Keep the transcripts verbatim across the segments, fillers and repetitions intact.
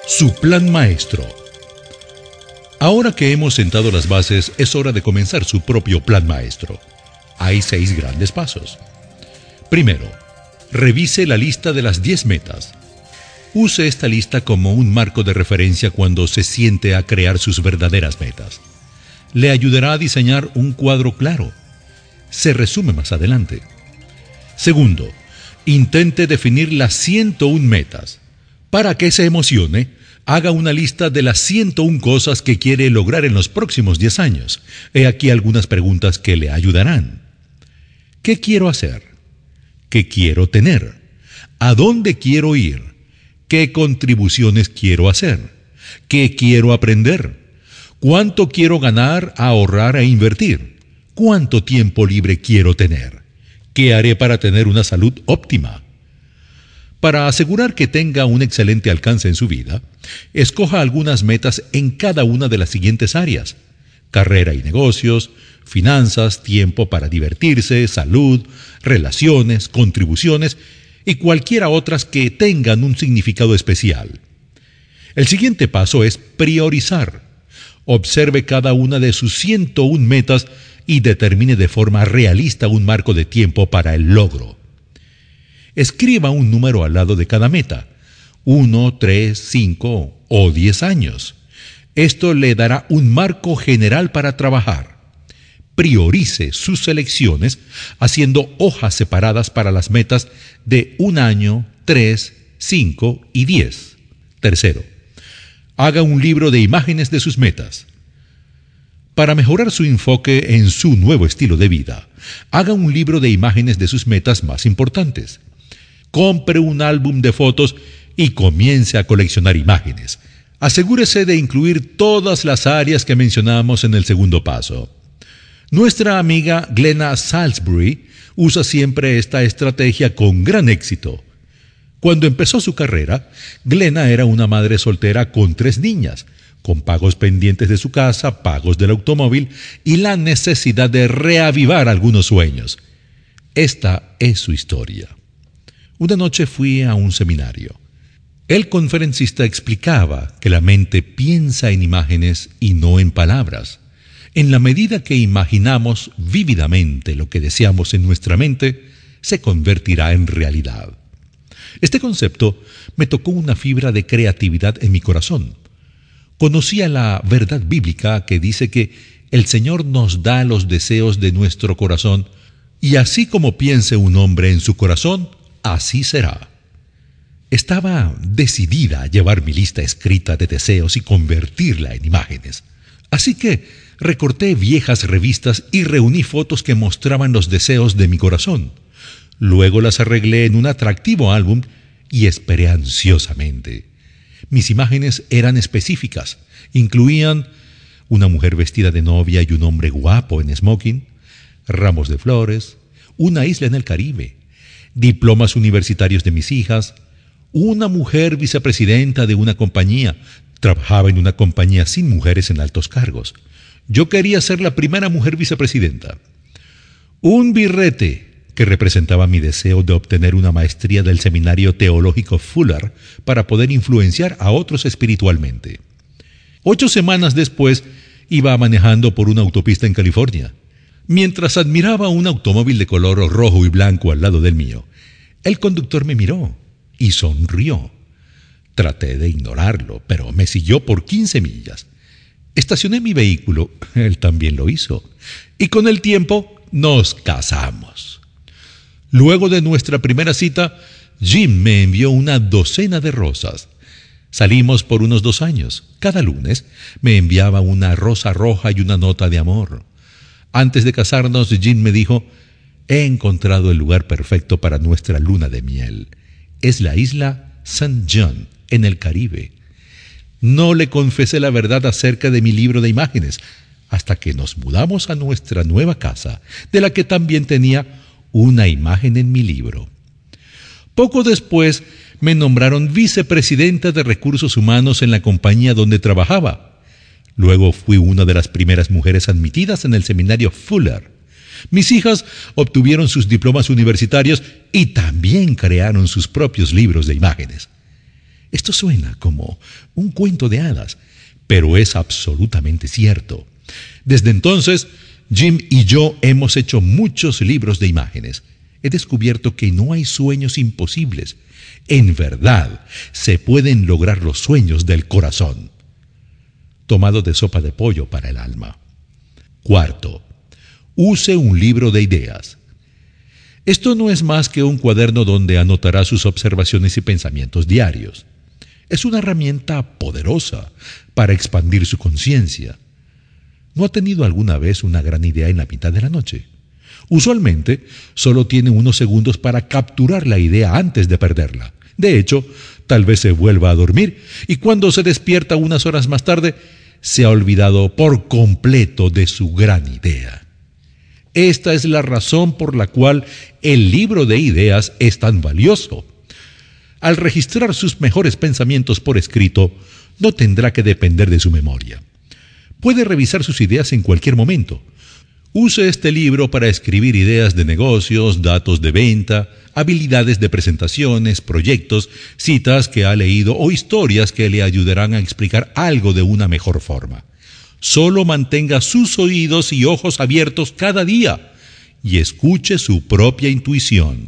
Su plan maestro. Ahora que hemos sentado las bases, es hora de comenzar su propio plan maestro. Hay seis grandes pasos. Primero, revise la lista de las diez metas. Use esta lista como un marco de referencia cuando se siente a crear sus verdaderas metas. Le ayudará a diseñar un cuadro claro. Se resume más adelante. Segundo, intente definir las ciento una metas. Para que se emocione, haga una lista de las ciento una cosas que quiere lograr en los próximos diez años. He aquí algunas preguntas que le ayudarán. ¿Qué quiero hacer? ¿Qué quiero tener? ¿A dónde quiero ir? ¿Qué contribuciones quiero hacer? ¿Qué quiero aprender? ¿Cuánto quiero ganar, ahorrar e invertir? ¿Cuánto tiempo libre quiero tener? ¿Qué haré para tener una salud óptima? Para asegurar que tenga un excelente alcance en su vida, escoja algunas metas en cada una de las siguientes áreas: carrera y negocios, finanzas, tiempo para divertirse, salud, relaciones, contribuciones y cualquiera otras que tengan un significado especial. El siguiente paso es priorizar. Observe cada una de sus ciento una metas y determine de forma realista un marco de tiempo para el logro. Escriba un número al lado de cada meta, uno, tres, cinco o diez años. Esto le dará un marco general para trabajar. Priorice sus selecciones haciendo hojas separadas para las metas de un año, tres, cinco y diez. Tercero, haga un libro de imágenes de sus metas. Para mejorar su enfoque en su nuevo estilo de vida, haga un libro de imágenes de sus metas más importantes. Compre un álbum de fotos y comience a coleccionar imágenes. Asegúrese de incluir todas las áreas que mencionamos en el segundo paso. Nuestra amiga Glenna Salisbury usa siempre esta estrategia con gran éxito. Cuando empezó su carrera, Glenna era una madre soltera con tres niñas, con pagos pendientes de su casa, pagos del automóvil y la necesidad de reavivar algunos sueños. Esta es su historia. Una noche fui a un seminario. El conferencista explicaba que la mente piensa en imágenes y no en palabras. En la medida que imaginamos vívidamente lo que deseamos en nuestra mente, se convertirá en realidad. Este concepto me tocó una fibra de creatividad en mi corazón. Conocía la verdad bíblica que dice que el Señor nos da los deseos de nuestro corazón, y así como piense un hombre en su corazón, así será. Estaba decidida a llevar mi lista escrita de deseos y convertirla en imágenes. Así que recorté viejas revistas y reuní fotos que mostraban los deseos de mi corazón. Luego las arreglé en un atractivo álbum y esperé ansiosamente. Mis imágenes eran específicas. Incluían una mujer vestida de novia y un hombre guapo en smoking, ramos de flores, una isla en el Caribe, diplomas universitarios de mis hijas, una mujer vicepresidenta de una compañía. Trabajaba en una compañía sin mujeres en altos cargos. Yo quería ser la primera mujer vicepresidenta. Un birrete que representaba mi deseo de obtener una maestría del Seminario Teológico Fuller para poder influenciar a otros espiritualmente. Ocho semanas después, iba manejando por una autopista en California. Mientras admiraba un automóvil de color rojo y blanco al lado del mío, el conductor me miró y sonrió. Traté de ignorarlo, pero me siguió por quince millas. Estacioné mi vehículo, él también lo hizo, y con el tiempo nos casamos. Luego de nuestra primera cita, Jim me envió una docena de rosas. Salimos por unos dos años. Cada lunes me enviaba una rosa roja y una nota de amor. Antes de casarnos, Jim me dijo: he encontrado el lugar perfecto para nuestra luna de miel. Es la isla Saint John, en el Caribe. No le confesé la verdad acerca de mi libro de imágenes, hasta que nos mudamos a nuestra nueva casa, de la que también tenía una imagen en mi libro. Poco después, me nombraron vicepresidenta de recursos humanos en la compañía donde trabajaba. Luego fui una de las primeras mujeres admitidas en el seminario Fuller. Mis hijas obtuvieron sus diplomas universitarios y también crearon sus propios libros de imágenes. Esto suena como un cuento de hadas, pero es absolutamente cierto. Desde entonces, Jim y yo hemos hecho muchos libros de imágenes. He descubierto que no hay sueños imposibles. En verdad, se pueden lograr los sueños del corazón. Tomado de sopa de pollo para el alma. Cuarto, use un libro de ideas. Esto no es más que un cuaderno donde anotará sus observaciones y pensamientos diarios. Es una herramienta poderosa para expandir su conciencia. ¿No ha tenido alguna vez una gran idea en la mitad de la noche? Usualmente, solo tiene unos segundos para capturar la idea antes de perderla. De hecho, tal vez se vuelva a dormir y cuando se despierta unas horas más tarde, se ha olvidado por completo de su gran idea. Esta es la razón por la cual el libro de ideas es tan valioso. Al registrar sus mejores pensamientos por escrito, no tendrá que depender de su memoria. Puede revisar sus ideas en cualquier momento. Use este libro para escribir ideas de negocios, datos de venta, habilidades de presentaciones, proyectos, citas que ha leído o historias que le ayudarán a explicar algo de una mejor forma. Solo mantenga sus oídos y ojos abiertos cada día y escuche su propia intuición.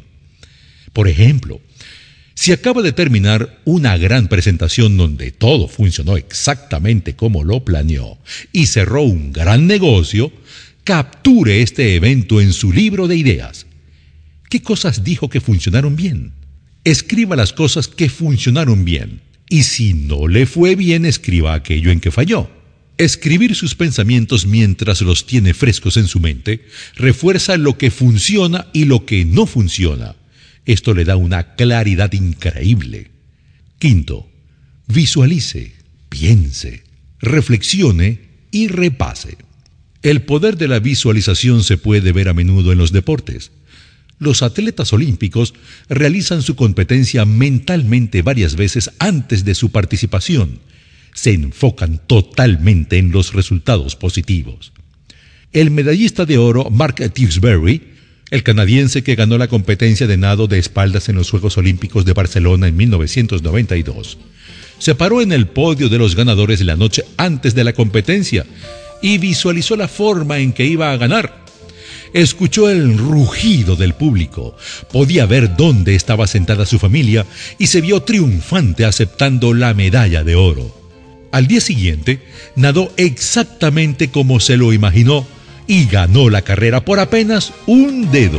Por ejemplo, si acaba de terminar una gran presentación donde todo funcionó exactamente como lo planeó y cerró un gran negocio, capture este evento en su libro de ideas. ¿Qué cosas dijo que funcionaron bien? Escriba las cosas que funcionaron bien. Y si no le fue bien, escriba aquello en que falló. Escribir sus pensamientos mientras los tiene frescos en su mente refuerza lo que funciona y lo que no funciona. Esto le da una claridad increíble. Quinto, visualice, piense, reflexione y repase. El poder de la visualización se puede ver a menudo en los deportes. Los atletas olímpicos realizan su competencia mentalmente varias veces antes de su participación. Se enfocan totalmente en los resultados positivos. El medallista de oro Mark Tewksbury, el canadiense que ganó la competencia de nado de espaldas en los Juegos Olímpicos de Barcelona en mil novecientos noventa y dos, se paró en el podio de los ganadores la noche antes de la competencia y visualizó la forma en que iba a ganar. Escuchó el rugido del público, podía ver dónde estaba sentada su familia y se vio triunfante aceptando la medalla de oro. Al día siguiente, nadó exactamente como se lo imaginó y ganó la carrera por apenas un dedo.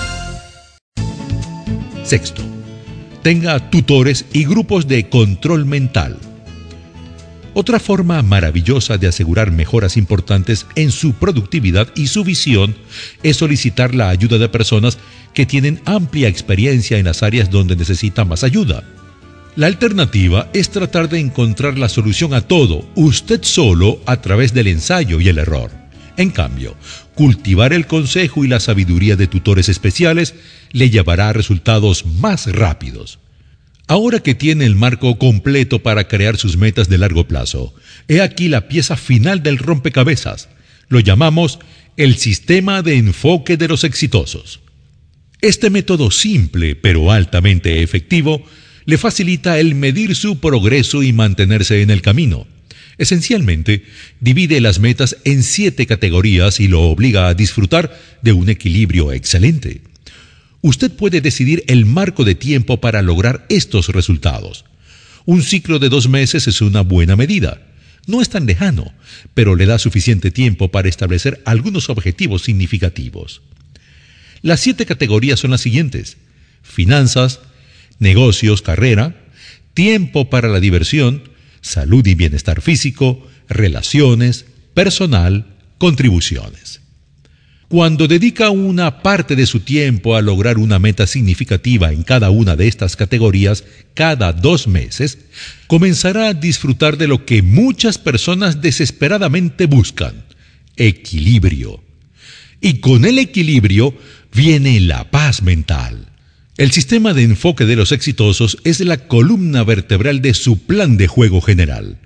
Sexto, tenga tutores y grupos de control mental. Otra forma maravillosa de asegurar mejoras importantes en su productividad y su visión es solicitar la ayuda de personas que tienen amplia experiencia en las áreas donde necesitan más ayuda. La alternativa es tratar de encontrar la solución a todo, usted solo, a través del ensayo y el error. En cambio, cultivar el consejo y la sabiduría de tutores especiales le llevará a resultados más rápidos. Ahora que tiene el marco completo para crear sus metas de largo plazo, he aquí la pieza final del rompecabezas. Lo llamamos el sistema de enfoque de los exitosos. Este método simple, pero altamente efectivo, le facilita el medir su progreso y mantenerse en el camino. Esencialmente, divide las metas en siete categorías y lo obliga a disfrutar de un equilibrio excelente. Usted puede decidir el marco de tiempo para lograr estos resultados. Un ciclo de dos meses es una buena medida. No es tan lejano, pero le da suficiente tiempo para establecer algunos objetivos significativos. Las siete categorías son las siguientes: finanzas, negocios, carrera, tiempo para la diversión, salud y bienestar físico, relaciones, personal, contribuciones. Cuando dedica una parte de su tiempo a lograr una meta significativa en cada una de estas categorías cada dos meses, comenzará a disfrutar de lo que muchas personas desesperadamente buscan: equilibrio. Y con el equilibrio viene la paz mental. El sistema de enfoque de los exitosos es la columna vertebral de su plan de juego general.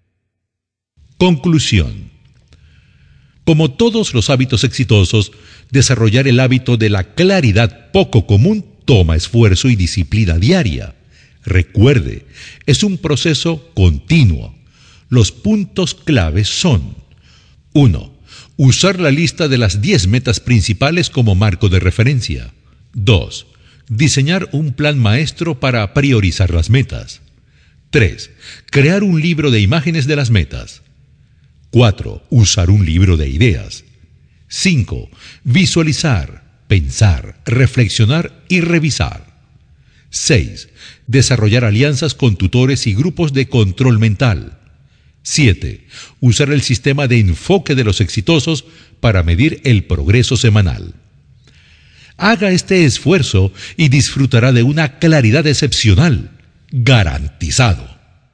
Conclusión. Como todos los hábitos exitosos, desarrollar el hábito de la claridad poco común toma esfuerzo y disciplina diaria. Recuerde, es un proceso continuo. Los puntos claves son: uno. Usar la lista de las diez metas principales como marco de referencia. dos. Diseñar un plan maestro para priorizar las metas. tres. Crear un libro de imágenes de las metas. cuatro. Usar un libro de ideas. cinco. Visualizar, pensar, reflexionar y revisar. seis. Desarrollar alianzas con tutores y grupos de control mental. siete. Usar el sistema de enfoque de los exitosos para medir el progreso semanal. Haga este esfuerzo y disfrutará de una claridad excepcional, garantizado.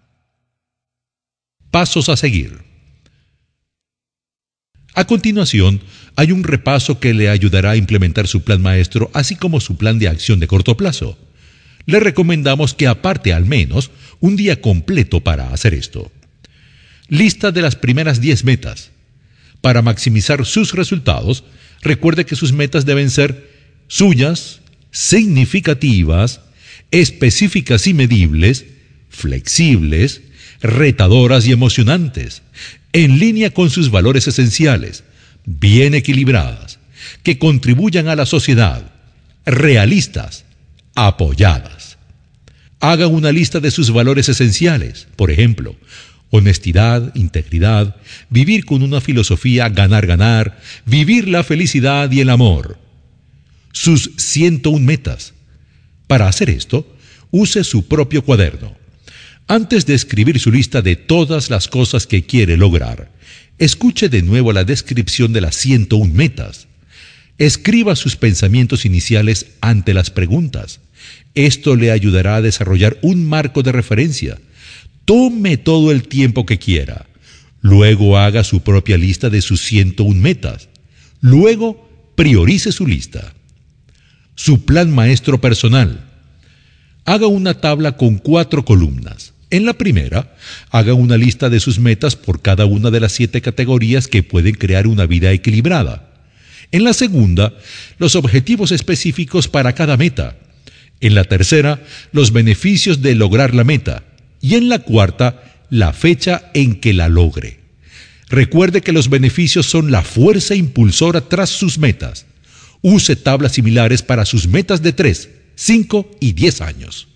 Pasos a seguir. A continuación, hay un repaso que le ayudará a implementar su plan maestro, así como su plan de acción de corto plazo. Le recomendamos que aparte al menos un día completo para hacer esto. Lista de las primeras diez metas. Para maximizar sus resultados, recuerde que sus metas deben ser suyas, significativas, específicas y medibles, flexibles, retadoras y emocionantes, en línea con sus valores esenciales, bien equilibradas, que contribuyan a la sociedad, realistas, apoyadas. Haga una lista de sus valores esenciales, por ejemplo, honestidad, integridad, vivir con una filosofía ganar-ganar, vivir la felicidad y el amor. Sus ciento una metas. Para hacer esto, use su propio cuaderno. Antes de escribir su lista de todas las cosas que quiere lograr, escuche de nuevo la descripción de las ciento una metas. Escriba sus pensamientos iniciales ante las preguntas. Esto le ayudará a desarrollar un marco de referencia. Tome todo el tiempo que quiera. Luego haga su propia lista de sus ciento una metas. Luego priorice su lista. Su plan maestro personal. Haga una tabla con cuatro columnas. En la primera, haga una lista de sus metas por cada una de las siete categorías que pueden crear una vida equilibrada. En la segunda, los objetivos específicos para cada meta. En la tercera, los beneficios de lograr la meta. Y en la cuarta, la fecha en que la logre. Recuerde que los beneficios son la fuerza impulsora tras sus metas. Use tablas similares para sus metas de tres, cinco y diez años.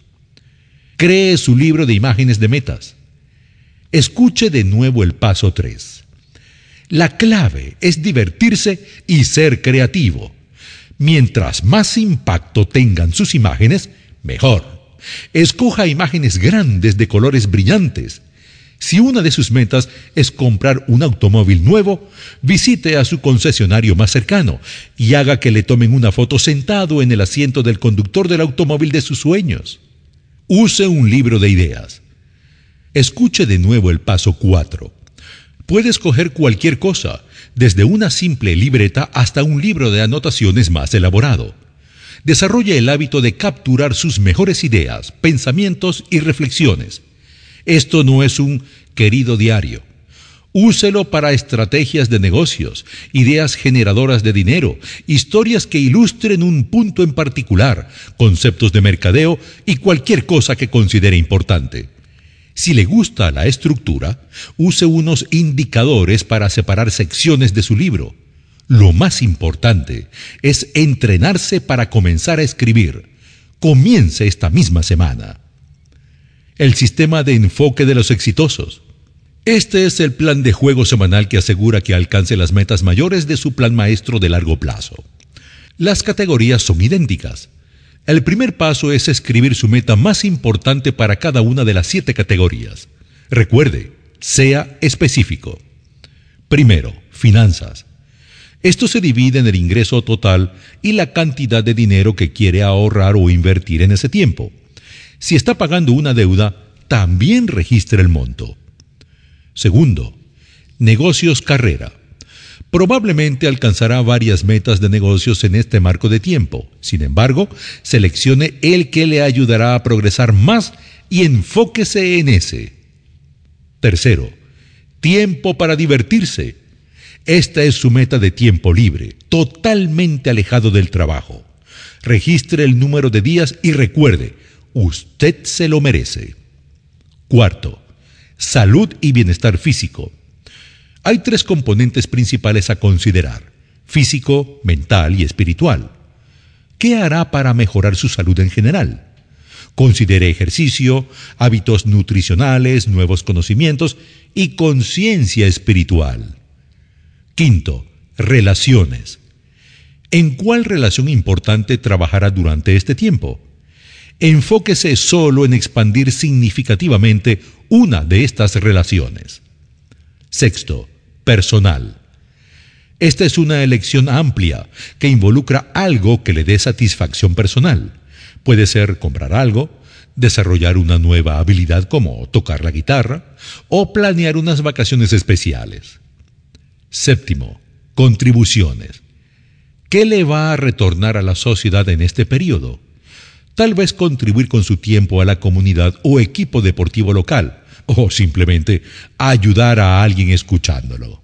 Cree su libro de imágenes de metas. Escuche de nuevo el paso tres. La clave es divertirse y ser creativo. Mientras más impacto tengan sus imágenes, mejor. Escoja imágenes grandes de colores brillantes. Si una de sus metas es comprar un automóvil nuevo, visite a su concesionario más cercano y haga que le tomen una foto sentado en el asiento del conductor del automóvil de sus sueños. Use un libro de ideas. Escuche de nuevo el paso cuatro. Puede escoger cualquier cosa, desde una simple libreta hasta un libro de anotaciones más elaborado. Desarrolle el hábito de capturar sus mejores ideas, pensamientos y reflexiones. Esto no es un querido diario. Úselo para estrategias de negocios, ideas generadoras de dinero, historias que ilustren un punto en particular, conceptos de mercadeo y cualquier cosa que considere importante. Si le gusta la estructura, use unos indicadores para separar secciones de su libro. Lo más importante es entrenarse para comenzar a escribir. Comience esta misma semana. El sistema de enfoque de los exitosos. Este es el plan de juego semanal que asegura que alcance las metas mayores de su plan maestro de largo plazo. Las categorías son idénticas. El primer paso es escribir su meta más importante para cada una de las siete categorías. Recuerde, sea específico. Primero, finanzas. Esto se divide en el ingreso total y la cantidad de dinero que quiere ahorrar o invertir en ese tiempo. Si está pagando una deuda, también registre el monto. Segundo, negocios carrera. Probablemente alcanzará varias metas de negocios en este marco de tiempo. Sin embargo, seleccione el que le ayudará a progresar más y enfóquese en ese. Tercero, tiempo para divertirse. Esta es su meta de tiempo libre, totalmente alejado del trabajo. Registre el número de días y recuerde, usted se lo merece. Cuarto, salud y bienestar físico. Hay tres componentes principales a considerar: físico, mental y espiritual. ¿Qué hará para mejorar su salud en general? Considere ejercicio, hábitos nutricionales, nuevos conocimientos y conciencia espiritual. Quinto, relaciones. ¿En cuál relación importante trabajará durante este tiempo? Enfóquese solo en expandir significativamente una de estas relaciones. Sexto, personal. Esta es una elección amplia que involucra algo que le dé satisfacción personal. Puede ser comprar algo, desarrollar una nueva habilidad como tocar la guitarra o planear unas vacaciones especiales. Séptimo, contribuciones. ¿Qué le va a retornar a la sociedad en este periodo? Tal vez contribuir con su tiempo a la comunidad o equipo deportivo local, o simplemente ayudar a alguien escuchándolo.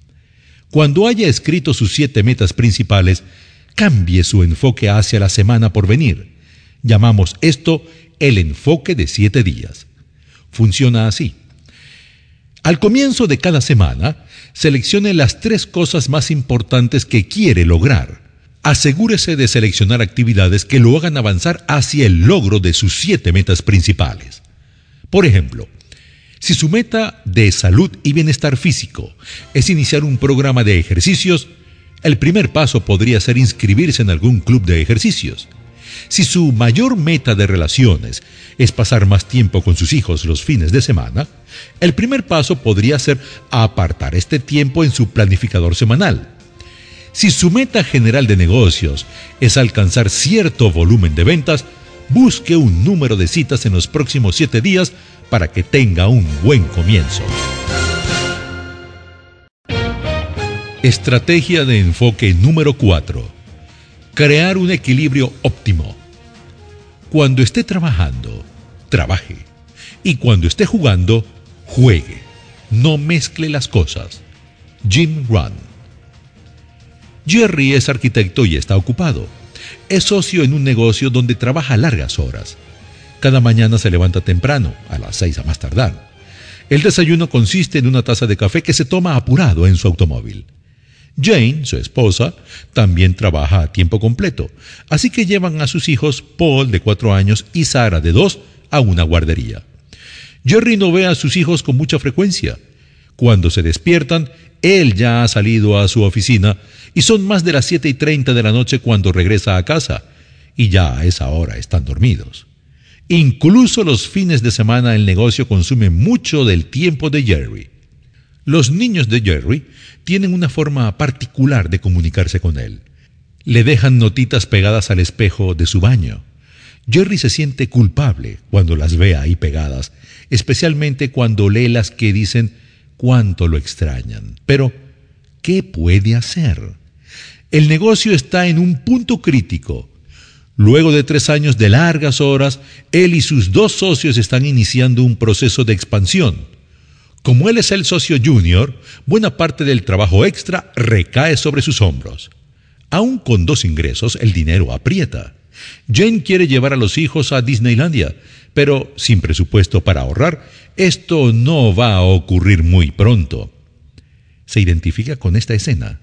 Cuando haya escrito sus siete metas principales, cambie su enfoque hacia la semana por venir. Llamamos esto el enfoque de siete días. Funciona así. Al comienzo de cada semana, seleccione las tres cosas más importantes que quiere lograr. Asegúrese de seleccionar actividades que lo hagan avanzar hacia el logro de sus siete metas principales. Por ejemplo, si su meta de salud y bienestar físico es iniciar un programa de ejercicios, el primer paso podría ser inscribirse en algún club de ejercicios. Si su mayor meta de relaciones es pasar más tiempo con sus hijos los fines de semana, el primer paso podría ser apartar este tiempo en su planificador semanal. Si su meta general de negocios es alcanzar cierto volumen de ventas, busque un número de citas en los próximos siete días para que tenga un buen comienzo. Estrategia de enfoque número cuatro. Crear un equilibrio óptimo. Cuando esté trabajando, trabaje. Y cuando esté jugando, juegue. No mezcle las cosas. Jim Rohn. Jerry es arquitecto y está ocupado. Es socio en un negocio donde trabaja largas horas. Cada mañana se levanta temprano, a las seis a más tardar. El desayuno consiste en una taza de café que se toma apurado en su automóvil. Jane, su esposa, también trabaja a tiempo completo, así que llevan a sus hijos, Paul, de cuatro años, y Sarah, de dos, a una guardería. Jerry no ve a sus hijos con mucha frecuencia. Cuando se despiertan, él ya ha salido a su oficina y son más de las siete y treinta de la noche cuando regresa a casa, y ya a esa hora están dormidos. Incluso los fines de semana el negocio consume mucho del tiempo de Jerry. Los niños de Jerry tienen una forma particular de comunicarse con él. Le dejan notitas pegadas al espejo de su baño. Jerry se siente culpable cuando las ve ahí pegadas, especialmente cuando lee las que dicen cuánto lo extrañan. Pero, ¿qué puede hacer? El negocio está en un punto crítico. Luego de tres años de largas horas, él y sus dos socios están iniciando un proceso de expansión. Como él es el socio junior, buena parte del trabajo extra recae sobre sus hombros. Aún con dos ingresos, el dinero aprieta. Jane quiere llevar a los hijos a Disneylandia, pero sin presupuesto para ahorrar, esto no va a ocurrir muy pronto. ¿Se identifica con esta escena?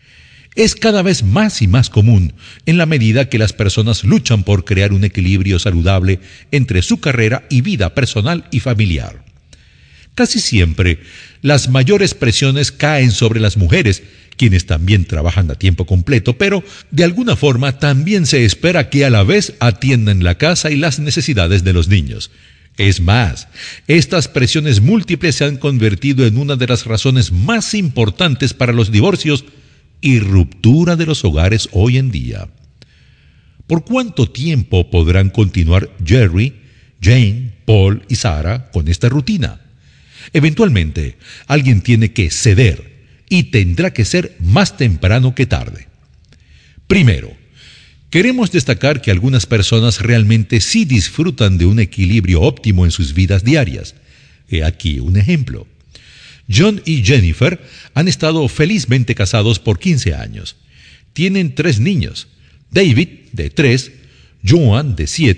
Es cada vez más y más común en la medida que las personas luchan por crear un equilibrio saludable entre su carrera y vida personal y familiar. Casi siempre, las mayores presiones caen sobre las mujeres, quienes también trabajan a tiempo completo, pero de alguna forma también se espera que a la vez atiendan la casa y las necesidades de los niños. Es más, estas presiones múltiples se han convertido en una de las razones más importantes para los divorcios y ruptura de los hogares hoy en día. ¿Por cuánto tiempo podrán continuar Jerry, Jane, Paul y Sarah con esta rutina? Eventualmente, alguien tiene que ceder y tendrá que ser más temprano que tarde. Primero, queremos destacar que algunas personas realmente sí disfrutan de un equilibrio óptimo en sus vidas diarias. He aquí un ejemplo. John y Jennifer han estado felizmente casados por quince años. Tienen tres niños, David, de tres, Joan, de siete,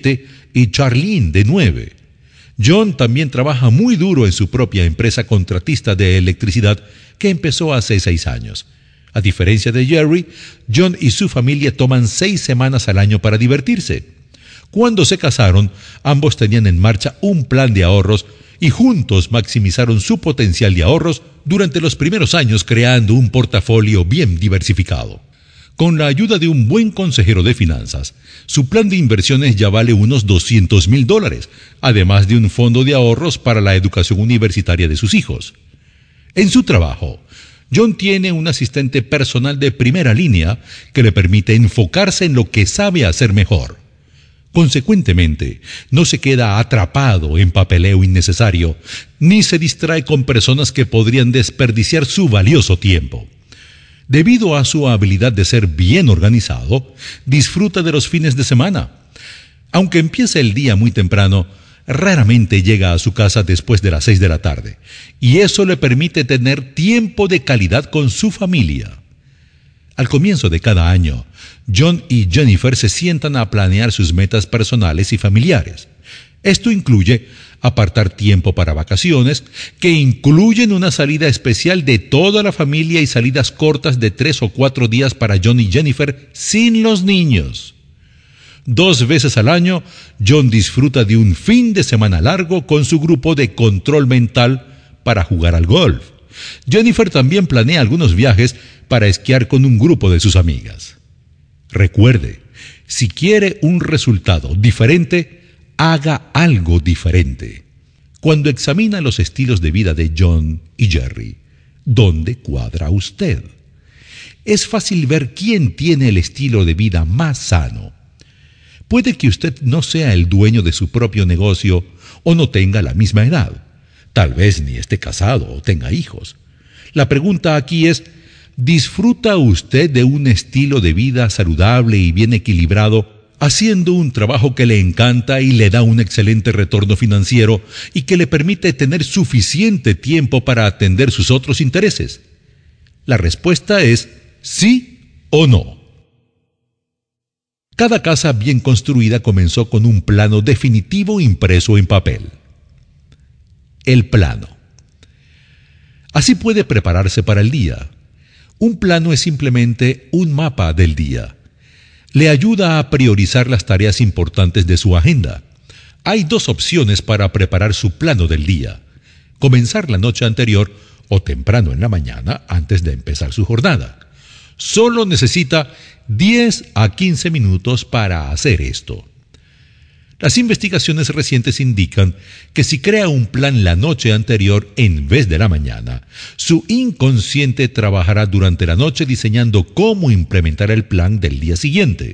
y Charlene, de nueve. John también trabaja muy duro en su propia empresa contratista de electricidad que empezó hace seis años. A diferencia de Jerry, John y su familia toman seis semanas al año para divertirse. Cuando se casaron, ambos tenían en marcha un plan de ahorros y juntos maximizaron su potencial de ahorros durante los primeros años, creando un portafolio bien diversificado. Con la ayuda de un buen consejero de finanzas, su plan de inversiones ya vale unos doscientos mil dólares, además de un fondo de ahorros para la educación universitaria de sus hijos. En su trabajo, John tiene un asistente personal de primera línea que le permite enfocarse en lo que sabe hacer mejor. Consecuentemente, no se queda atrapado en papeleo innecesario, ni se distrae con personas que podrían desperdiciar su valioso tiempo. Debido a su habilidad de ser bien organizado, disfruta de los fines de semana. Aunque empiece el día muy temprano, raramente llega a su casa después de las seis de la tarde, y eso le permite tener tiempo de calidad con su familia. Al comienzo de cada año, John y Jennifer se sientan a planear sus metas personales y familiares. Esto incluye apartar tiempo para vacaciones, que incluyen una salida especial de toda la familia y salidas cortas de tres o cuatro días para John y Jennifer sin los niños. Dos veces al año, John disfruta de un fin de semana largo con su grupo de control mental para jugar al golf. Jennifer también planea algunos viajes para esquiar con un grupo de sus amigas. Recuerde, si quiere un resultado diferente, haga algo diferente. Cuando examina los estilos de vida de John y Jerry, ¿dónde cuadra usted? Es fácil ver quién tiene el estilo de vida más sano. Puede que usted no sea el dueño de su propio negocio o no tenga la misma edad. Tal vez ni esté casado o tenga hijos. La pregunta aquí es, ¿disfruta usted de un estilo de vida saludable y bien equilibrado, haciendo un trabajo que le encanta y le da un excelente retorno financiero y que le permite tener suficiente tiempo para atender sus otros intereses? La respuesta es sí o no. Cada casa bien construida comenzó con un plano definitivo impreso en papel. El plano. Así puede prepararse para el día. Un plano es simplemente un mapa del día. Le ayuda a priorizar las tareas importantes de su agenda. Hay dos opciones para preparar su plano del día: comenzar la noche anterior o temprano en la mañana antes de empezar su jornada. Solo necesita diez a quince minutos para hacer esto. Las investigaciones recientes indican que si crea un plan la noche anterior en vez de la mañana, su inconsciente trabajará durante la noche diseñando cómo implementar el plan del día siguiente.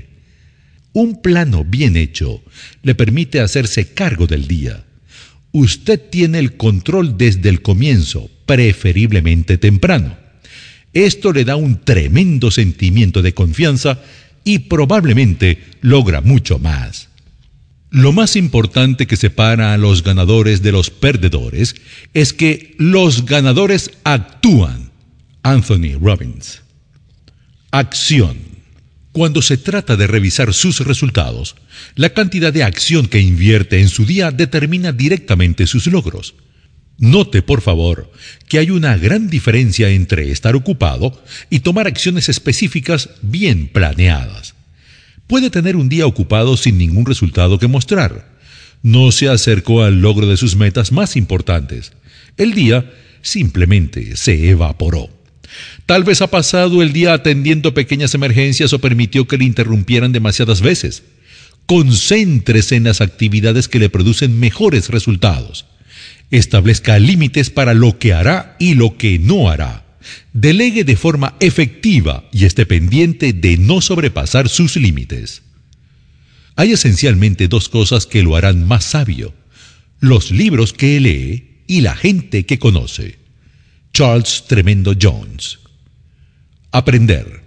Un plano bien hecho le permite hacerse cargo del día. Usted tiene el control desde el comienzo, preferiblemente temprano. Esto le da un tremendo sentimiento de confianza y probablemente logra mucho más. Lo más importante que separa a los ganadores de los perdedores es que los ganadores actúan. Anthony Robbins. Acción. Cuando se trata de revisar sus resultados, la cantidad de acción que invierte en su día determina directamente sus logros. Note, por favor, que hay una gran diferencia entre estar ocupado y tomar acciones específicas bien planeadas. Puede tener un día ocupado sin ningún resultado que mostrar. No se acercó al logro de sus metas más importantes. El día simplemente se evaporó. Tal vez ha pasado el día atendiendo pequeñas emergencias o permitió que le interrumpieran demasiadas veces. Concéntrese en las actividades que le producen mejores resultados. Establezca límites para lo que hará y lo que no hará. Delegue de forma efectiva y esté pendiente de no sobrepasar sus límites. Hay esencialmente dos cosas que lo harán más sabio: los libros que lee y la gente que conoce. Charles Tremendo Jones. Aprender.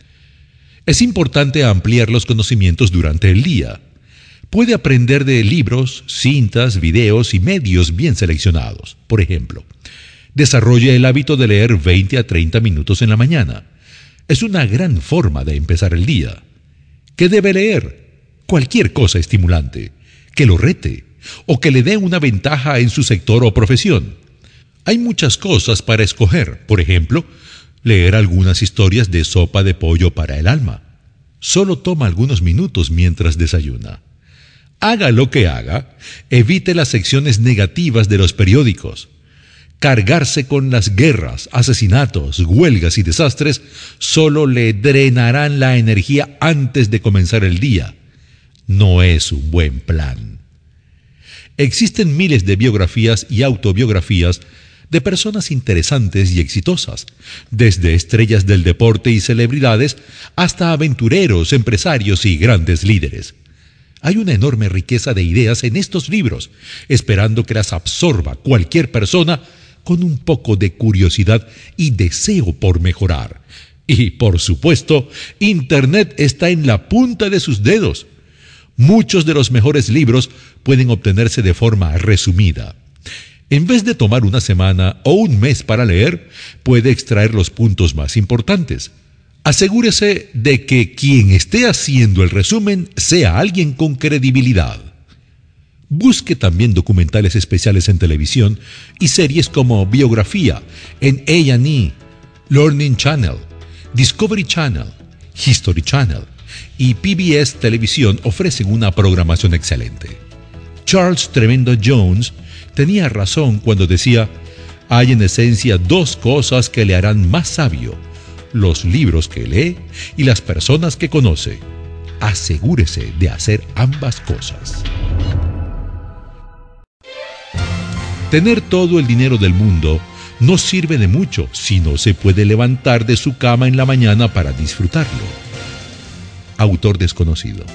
Es importante ampliar los conocimientos durante el día. Puede aprender de libros, cintas, videos y medios bien seleccionados. Por ejemplo, desarrolle el hábito de leer veinte a treinta minutos en la mañana. Es una gran forma de empezar el día. ¿Qué debe leer? Cualquier cosa estimulante. que lo rete o que le dé una ventaja en su sector o profesión. Hay muchas cosas para escoger. Por ejemplo, leer algunas historias de sopa de pollo para el alma. Solo toma algunos minutos mientras desayuna. Haga lo que haga, evite las secciones negativas de los periódicos. Cargarse con las guerras, asesinatos, huelgas y desastres solo le drenarán la energía antes de comenzar el día. No es un buen plan. Existen miles de biografías y autobiografías de personas interesantes y exitosas, desde estrellas del deporte y celebridades hasta aventureros, empresarios y grandes líderes. Hay una enorme riqueza de ideas en estos libros, esperando que las absorba cualquier persona con un poco de curiosidad y deseo por mejorar. Y, por supuesto, Internet está en la punta de sus dedos. Muchos de los mejores libros pueden obtenerse de forma resumida. En vez de tomar una semana o un mes para leer, puede extraer los puntos más importantes. Asegúrese de que quien esté haciendo el resumen sea alguien con credibilidad. Busque también documentales especiales en televisión y series como Biografía en A and E, Learning Channel, Discovery Channel, History Channel y P B S Televisión ofrecen una programación excelente. Charles Tremendo Jones tenía razón cuando decía: hay en esencia dos cosas que le harán más sabio: los libros que lee y las personas que conoce. Asegúrese de hacer ambas cosas. Tener todo el dinero del mundo no sirve de mucho si no se puede levantar de su cama en la mañana para disfrutarlo. Autor desconocido.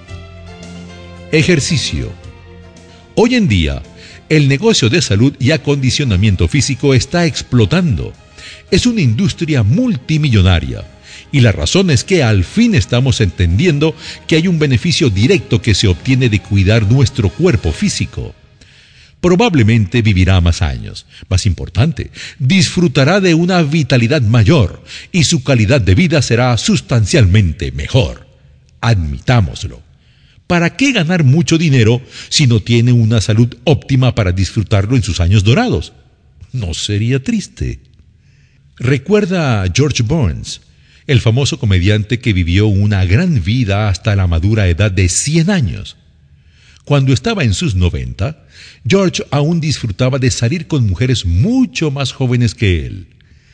Ejercicio. Hoy en día, el negocio de salud y acondicionamiento físico está explotando. Es una industria multimillonaria. Y la razón es que al fin estamos entendiendo que hay un beneficio directo que se obtiene de cuidar nuestro cuerpo físico. Probablemente vivirá más años. Más importante, disfrutará de una vitalidad mayor y su calidad de vida será sustancialmente mejor. Admitámoslo. ¿Para qué ganar mucho dinero si no tiene una salud óptima para disfrutarlo en sus años dorados? ¿No sería triste? Recuerda a George Burns, el famoso comediante que vivió una gran vida hasta la madura edad de cien años. Cuando estaba en sus noventa, George aún disfrutaba de salir con mujeres mucho más jóvenes que él.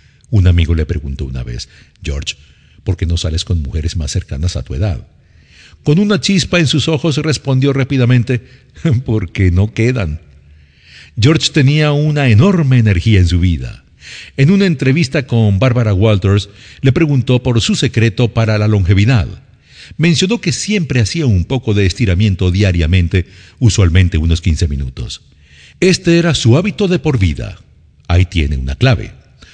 Un amigo le preguntó una vez: George, ¿por qué no sales con mujeres más cercanas a tu edad? Con una chispa en sus ojos respondió rápidamente: porque no quedan. George tenía una enorme energía en su vida. En una entrevista con Barbara Walters, le preguntó por su secreto para la longevidad. Mencionó que siempre hacía un poco de estiramiento diariamente, usualmente unos quince minutos. Este era su hábito de por vida. Ahí tiene una clave.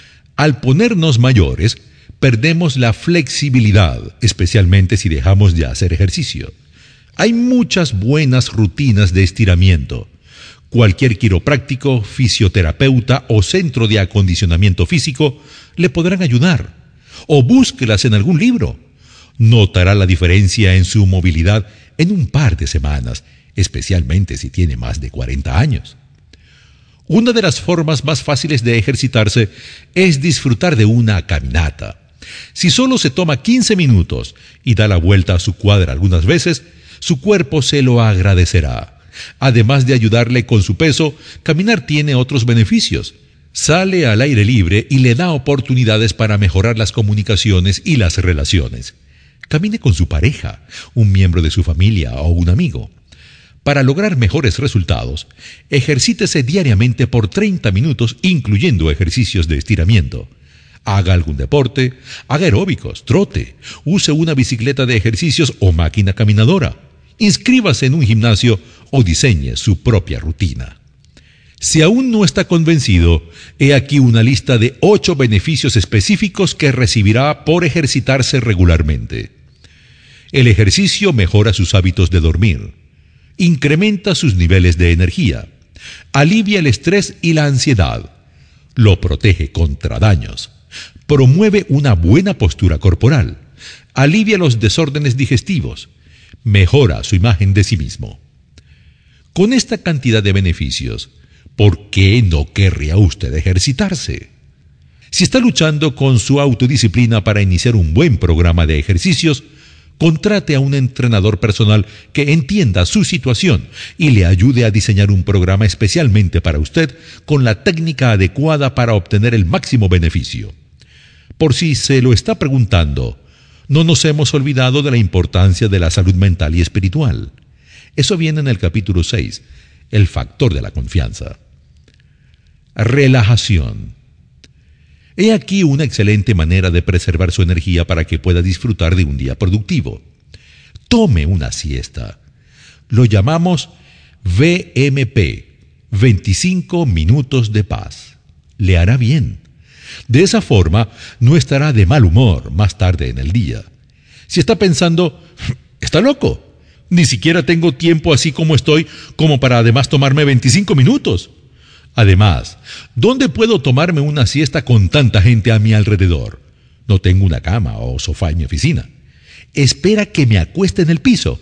Al ponernos mayores, perdemos la flexibilidad, especialmente si dejamos de hacer ejercicio. Hay muchas buenas rutinas de estiramiento. Cualquier quiropráctico, fisioterapeuta o centro de acondicionamiento físico le podrán ayudar. O búsquelas en algún libro. Notará la diferencia en su movilidad en un par de semanas, especialmente si tiene más de cuarenta años. Una de las formas más fáciles de ejercitarse es disfrutar de una caminata. Si solo se toma quince minutos y da la vuelta a su cuadra algunas veces, su cuerpo se lo agradecerá. Además de ayudarle con su peso, caminar tiene otros beneficios. Sale al aire libre y le da oportunidades para mejorar las comunicaciones y las relaciones. Camine con su pareja, un miembro de su familia o un amigo. Para lograr mejores resultados, ejercítese diariamente por treinta minutos, incluyendo ejercicios de estiramiento. Haga algún deporte, haga aeróbicos, trote, use una bicicleta de ejercicios o máquina caminadora. Inscríbase en un gimnasio o diseñe su propia rutina. Si aún no está convencido, he aquí una lista de ocho beneficios específicos que recibirá por ejercitarse regularmente. El ejercicio mejora sus hábitos de dormir, incrementa sus niveles de energía, alivia el estrés y la ansiedad, lo protege contra daños, promueve una buena postura corporal, alivia los desórdenes digestivos, mejora su imagen de sí mismo. Con esta cantidad de beneficios, ¿por qué no querría usted ejercitarse? Si está luchando con su autodisciplina para iniciar un buen programa de ejercicios, contrate a un entrenador personal que entienda su situación y le ayude a diseñar un programa especialmente para usted con la técnica adecuada para obtener el máximo beneficio. Por si se lo está preguntando, no nos hemos olvidado de la importancia de la salud mental y espiritual. Eso viene en el capítulo seis, el factor de la confianza. Relajación. He aquí una excelente manera de preservar su energía para que pueda disfrutar de un día productivo. Tome una siesta. Lo llamamos V M P, veinticinco minutos de paz. Le hará bien. De esa forma, no estará de mal humor más tarde en el día. Si está pensando, ¿está loco? Ni siquiera tengo tiempo así como estoy como para además tomarme veinticinco minutos. Además, ¿dónde puedo tomarme una siesta con tanta gente a mi alrededor? No tengo una cama o sofá en mi oficina. ¿Espera que me acueste en el piso?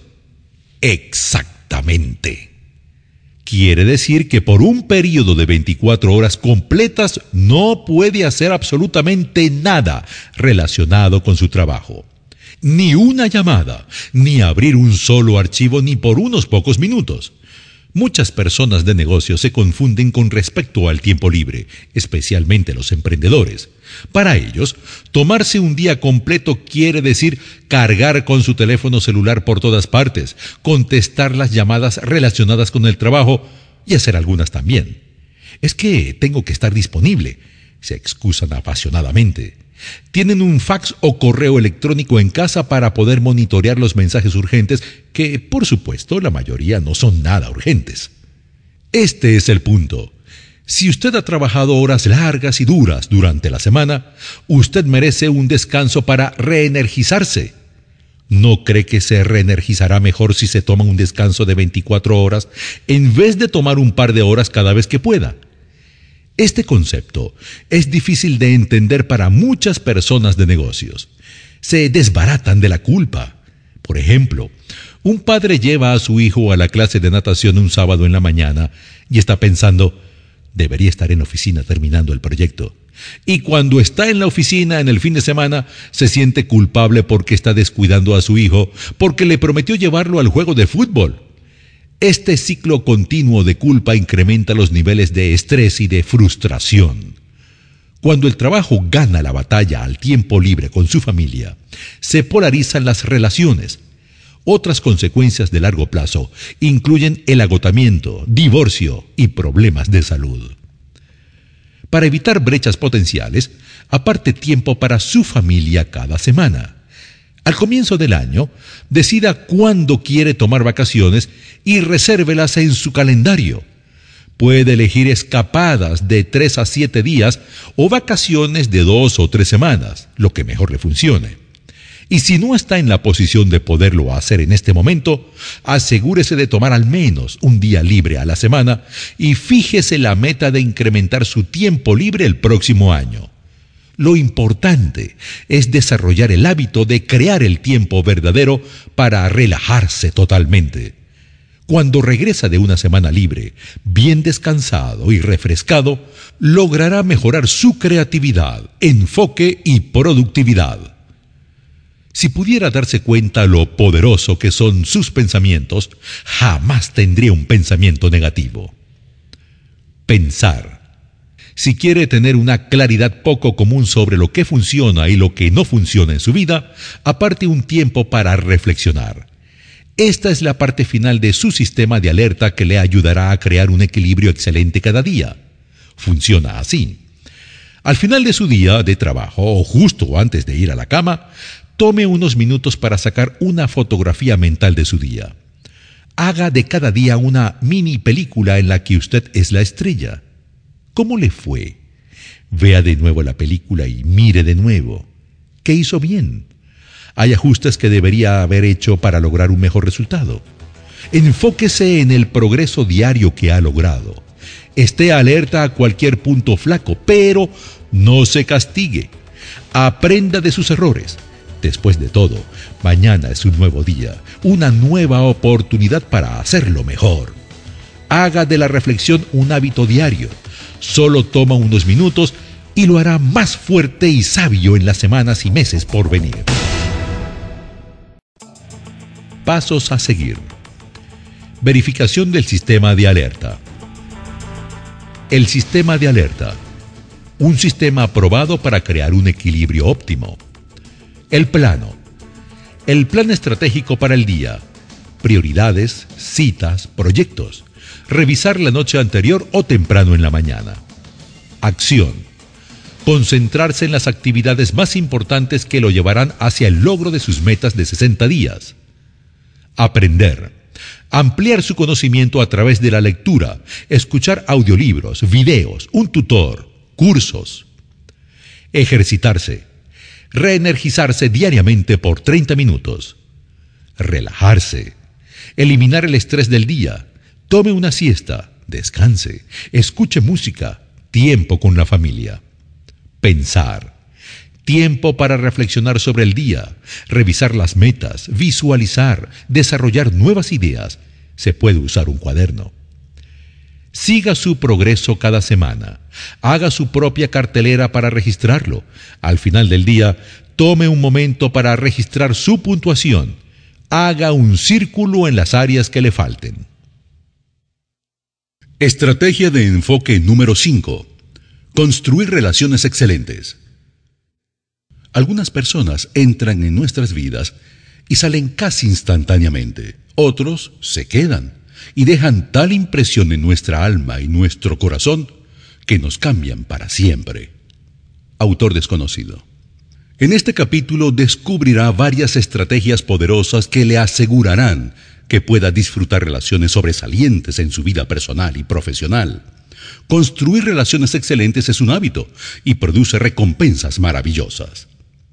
Exactamente. Quiere decir que por un periodo de veinticuatro horas completas no puede hacer absolutamente nada relacionado con su trabajo. Ni una llamada, ni abrir un solo archivo ni por unos pocos minutos. Muchas personas de negocio se confunden con respecto al tiempo libre, especialmente los emprendedores. Para ellos, tomarse un día completo quiere decir cargar con su teléfono celular por todas partes, contestar las llamadas relacionadas con el trabajo y hacer algunas también. Es que tengo que estar disponible, se excusan apasionadamente. Tienen un fax o correo electrónico en casa para poder monitorear los mensajes urgentes, que, por supuesto, la mayoría no son nada urgentes. Este es el punto. Si usted ha trabajado horas largas y duras durante la semana, usted merece un descanso para reenergizarse. ¿No cree que se reenergizará mejor si se toma un descanso de veinticuatro horas en vez de tomar un par de horas cada vez que pueda? Este concepto es difícil de entender para muchas personas de negocios. Se desbaratan de la culpa. Por ejemplo, un padre lleva a su hijo a la clase de natación un sábado en la mañana y está pensando, debería estar en la oficina terminando el proyecto. Y cuando está en la oficina en el fin de semana, se siente culpable porque está descuidando a su hijo, porque le prometió llevarlo al juego de fútbol. Este ciclo continuo de culpa incrementa los niveles de estrés y de frustración. Cuando el trabajo gana la batalla al tiempo libre con su familia, se polarizan las relaciones. Otras consecuencias de largo plazo incluyen el agotamiento, divorcio y problemas de salud. Para evitar brechas potenciales, aparte tiempo para su familia cada semana. Al comienzo del año, decida cuándo quiere tomar vacaciones y resérvelas en su calendario. Puede elegir escapadas de tres a siete días o vacaciones de dos o tres semanas, lo que mejor le funcione. Y si no está en la posición de poderlo hacer en este momento, asegúrese de tomar al menos un día libre a la semana y fíjese la meta de incrementar su tiempo libre el próximo año. Lo importante es desarrollar el hábito de crear el tiempo verdadero para relajarse totalmente. Cuando regresa de una semana libre, bien descansado y refrescado, logrará mejorar su creatividad, enfoque y productividad. Si pudiera darse cuenta lo poderoso que son sus pensamientos, jamás tendría un pensamiento negativo. Pensar. Si quiere tener una claridad poco común sobre lo que funciona y lo que no funciona en su vida, aparte un tiempo para reflexionar. Esta es la parte final de su sistema de alerta que le ayudará a crear un equilibrio excelente cada día. Funciona así. Al final de su día de trabajo o justo antes de ir a la cama, tome unos minutos para sacar una fotografía mental de su día. Haga de cada día una mini película en la que usted es la estrella. ¿Cómo le fue? Vea de nuevo la película y mire de nuevo. ¿Qué hizo bien? Hay ajustes que debería haber hecho para lograr un mejor resultado. Enfóquese en el progreso diario que ha logrado. Esté alerta a cualquier punto flaco, pero no se castigue. Aprenda de sus errores. Después de todo, mañana es un nuevo día, una nueva oportunidad para hacerlo mejor. Haga de la reflexión un hábito diario. Solo toma unos minutos y lo hará más fuerte y sabio en las semanas y meses por venir. Pasos a seguir. Verificación del sistema de alerta. El sistema de alerta. Un sistema aprobado para crear un equilibrio óptimo. El plano. El plan estratégico para el día. Prioridades, citas, proyectos. Revisar la noche anterior o temprano en la mañana. Acción. Concentrarse en las actividades más importantes que lo llevarán hacia el logro de sus metas de sesenta días. Aprender. Ampliar su conocimiento a través de la lectura, escuchar audiolibros, videos, un tutor, cursos. Ejercitarse. Reenergizarse diariamente por treinta minutos. Relajarse. Eliminar el estrés del día. Tome una siesta, descanse, escuche música, tiempo con la familia. Pensar. Tiempo para reflexionar sobre el día, revisar las metas, visualizar, desarrollar nuevas ideas. Se puede usar un cuaderno. Siga su progreso cada semana. Haga su propia cartelera para registrarlo. Al final del día, tome un momento para registrar su puntuación. Haga un círculo en las áreas que le falten. Estrategia de enfoque número cinco. Construir relaciones excelentes. Algunas personas entran en nuestras vidas y salen casi instantáneamente. Otros se quedan y dejan tal impresión en nuestra alma y nuestro corazón que nos cambian para siempre. Autor desconocido. En este capítulo descubrirá varias estrategias poderosas que le asegurarán que pueda disfrutar relaciones sobresalientes en su vida personal y profesional. Construir relaciones excelentes es un hábito y produce recompensas maravillosas.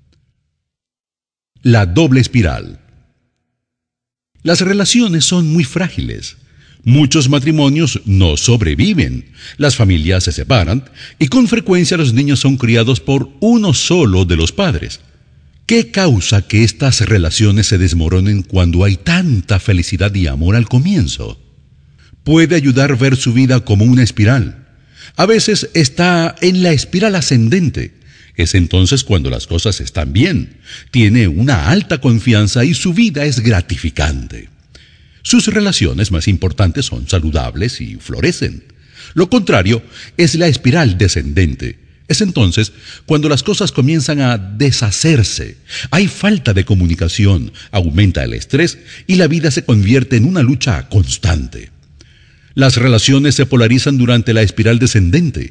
La doble espiral. Las relaciones son muy frágiles. Muchos matrimonios no sobreviven, las familias se separan y con frecuencia los niños son criados por uno solo de los padres. ¿Qué causa que estas relaciones se desmoronen cuando hay tanta felicidad y amor al comienzo? Puede ayudar a ver su vida como una espiral. A veces está en la espiral ascendente. Es entonces cuando las cosas están bien, tiene una alta confianza y su vida es gratificante. Sus relaciones más importantes son saludables y florecen. Lo contrario es la espiral descendente. Es entonces cuando las cosas comienzan a deshacerse. Hay falta de comunicación, aumenta el estrés y la vida se convierte en una lucha constante. Las relaciones se polarizan durante la espiral descendente.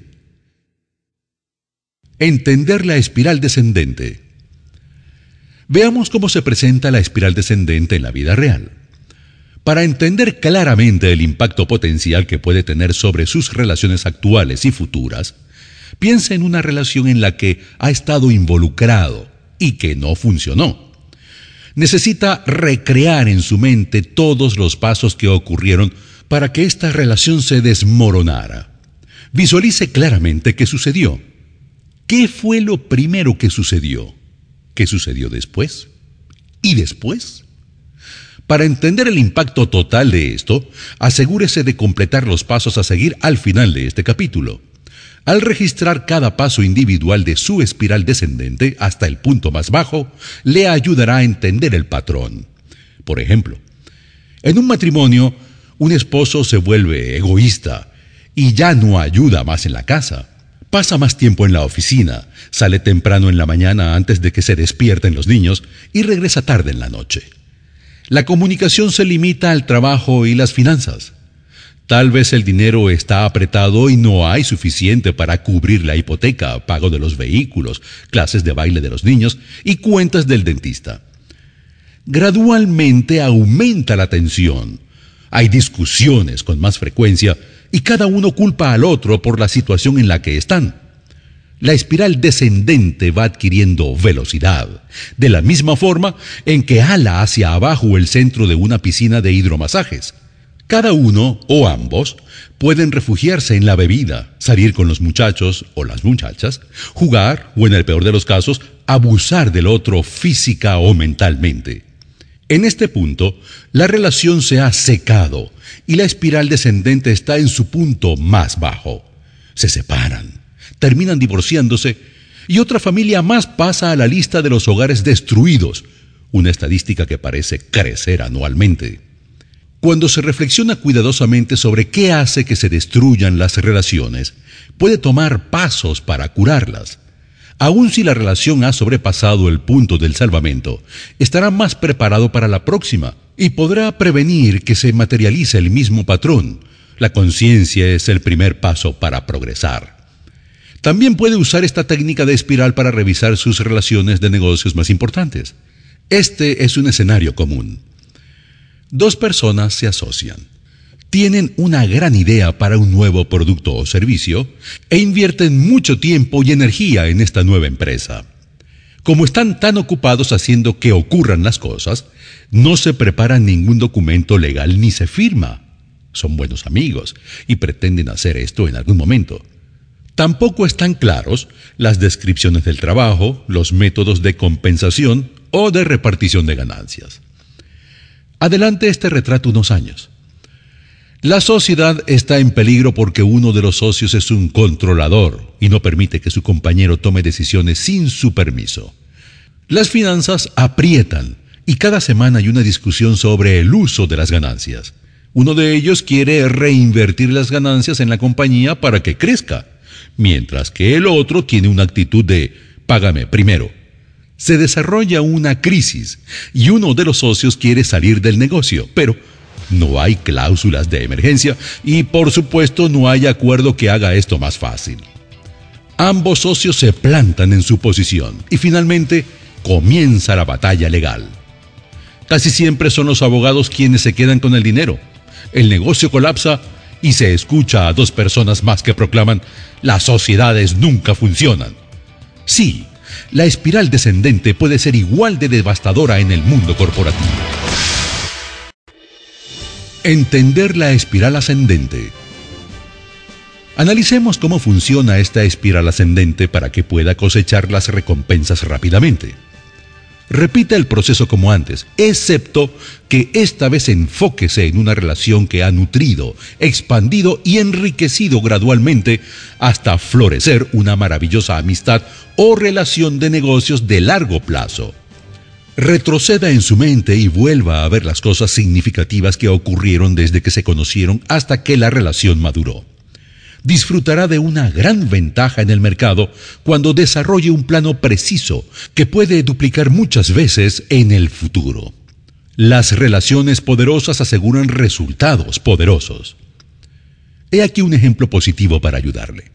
Entender la espiral descendente. Veamos cómo se presenta la espiral descendente en la vida real. Para entender claramente el impacto potencial que puede tener sobre sus relaciones actuales y futuras, piensa en una relación en la que ha estado involucrado y que no funcionó. Necesita recrear en su mente todos los pasos que ocurrieron para que esta relación se desmoronara. Visualice claramente qué sucedió. ¿Qué fue lo primero que sucedió? ¿Qué sucedió después? ¿Y después? Para entender el impacto total de esto, asegúrese de completar los pasos a seguir al final de este capítulo. Al registrar cada paso individual de su espiral descendente hasta el punto más bajo, le ayudará a entender el patrón. Por ejemplo, en un matrimonio, un esposo se vuelve egoísta y ya no ayuda más en la casa. Pasa más tiempo en la oficina, sale temprano en la mañana antes de que se despierten los niños y regresa tarde en la noche. La comunicación se limita al trabajo y las finanzas. Tal vez el dinero está apretado y no hay suficiente para cubrir la hipoteca, pago de los vehículos, clases de baile de los niños y cuentas del dentista. Gradualmente aumenta la tensión. Hay discusiones con más frecuencia y cada uno culpa al otro por la situación en la que están. La espiral descendente va adquiriendo velocidad, de la misma forma en que ala hacia abajo el centro de una piscina de hidromasajes. Cada uno, o ambos, pueden refugiarse en la bebida, salir con los muchachos o las muchachas, jugar o, en el peor de los casos, abusar del otro física o mentalmente. En este punto, la relación se ha secado y la espiral descendente está en su punto más bajo. Se separan, terminan divorciándose y otra familia más pasa a la lista de los hogares destruidos, una estadística que parece crecer anualmente. Cuando se reflexiona cuidadosamente sobre qué hace que se destruyan las relaciones, puede tomar pasos para curarlas. Aun si la relación ha sobrepasado el punto del salvamento, estará más preparado para la próxima y podrá prevenir que se materialice el mismo patrón. La conciencia es el primer paso para progresar. También puede usar esta técnica de espiral para revisar sus relaciones de negocios más importantes. Este es un escenario común. Dos personas se asocian. Tienen una gran idea para un nuevo producto o servicio e invierten mucho tiempo y energía en esta nueva empresa. Como están tan ocupados haciendo que ocurran las cosas, no se prepara ningún documento legal ni se firma. Son buenos amigos y pretenden hacer esto en algún momento. Tampoco están claros las descripciones del trabajo, los métodos de compensación o de repartición de ganancias. Adelante este retrato unos años. La sociedad está en peligro porque uno de los socios es un controlador y no permite que su compañero tome decisiones sin su permiso. Las finanzas aprietan y cada semana hay una discusión sobre el uso de las ganancias. Uno de ellos quiere reinvertir las ganancias en la compañía para que crezca, mientras que el otro tiene una actitud de «págame primero». Se desarrolla una crisis y uno de los socios quiere salir del negocio, pero no hay cláusulas de emergencia y, por supuesto, no hay acuerdo que haga esto más fácil. Ambos socios se plantan en su posición y finalmente comienza la batalla legal. Casi siempre son los abogados quienes se quedan con el dinero. El negocio colapsa y se escucha a dos personas más que proclaman: las sociedades nunca funcionan. Sí, la espiral descendente puede ser igual de devastadora en el mundo corporativo. Entender la espiral ascendente. Analicemos cómo funciona esta espiral ascendente para que pueda cosechar las recompensas rápidamente. Repita el proceso como antes, excepto que esta vez enfóquese en una relación que ha nutrido, expandido y enriquecido gradualmente hasta florecer una maravillosa amistad o relación de negocios de largo plazo. Retroceda en su mente y vuelva a ver las cosas significativas que ocurrieron desde que se conocieron hasta que la relación maduró. Disfrutará de una gran ventaja en el mercado cuando desarrolle un plano preciso que puede duplicar muchas veces en el futuro. Las relaciones poderosas aseguran resultados poderosos. He aquí un ejemplo positivo para ayudarle.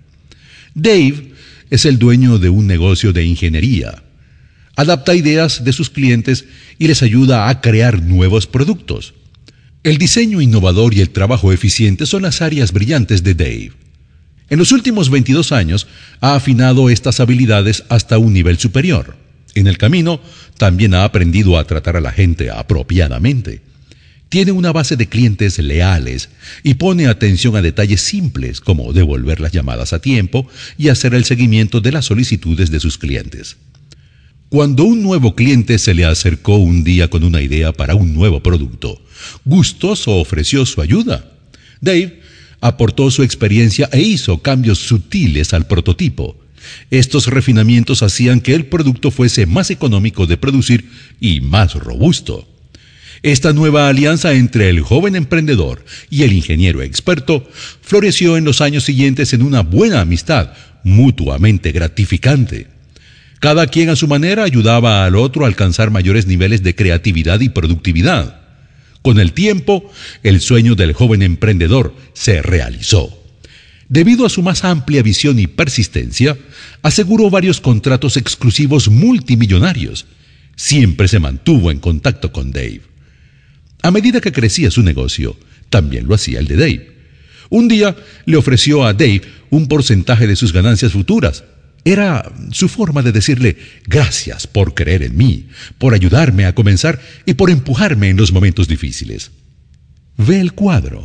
Dave es el dueño de un negocio de ingeniería. Adapta ideas de sus clientes y les ayuda a crear nuevos productos. El diseño innovador y el trabajo eficiente son las áreas brillantes de Dave. En los últimos veintidós años ha afinado estas habilidades hasta un nivel superior. En el camino, también ha aprendido a tratar a la gente apropiadamente. Tiene una base de clientes leales y pone atención a detalles simples como devolver las llamadas a tiempo y hacer el seguimiento de las solicitudes de sus clientes. Cuando un nuevo cliente se le acercó un día con una idea para un nuevo producto, gustoso ofreció su ayuda. Dave aportó su experiencia e hizo cambios sutiles al prototipo. Estos refinamientos hacían que el producto fuese más económico de producir y más robusto. Esta nueva alianza entre el joven emprendedor y el ingeniero experto floreció en los años siguientes en una buena amistad, mutuamente gratificante. Cada quien a su manera ayudaba al otro a alcanzar mayores niveles de creatividad y productividad. Con el tiempo, el sueño del joven emprendedor se realizó. Debido a su más amplia visión y persistencia, aseguró varios contratos exclusivos multimillonarios. Siempre se mantuvo en contacto con Dave. A medida que crecía su negocio, también lo hacía el de Dave. Un día le ofreció a Dave un porcentaje de sus ganancias futuras. Era su forma de decirle gracias por creer en mí, por ayudarme a comenzar y por empujarme en los momentos difíciles. Ve el cuadro.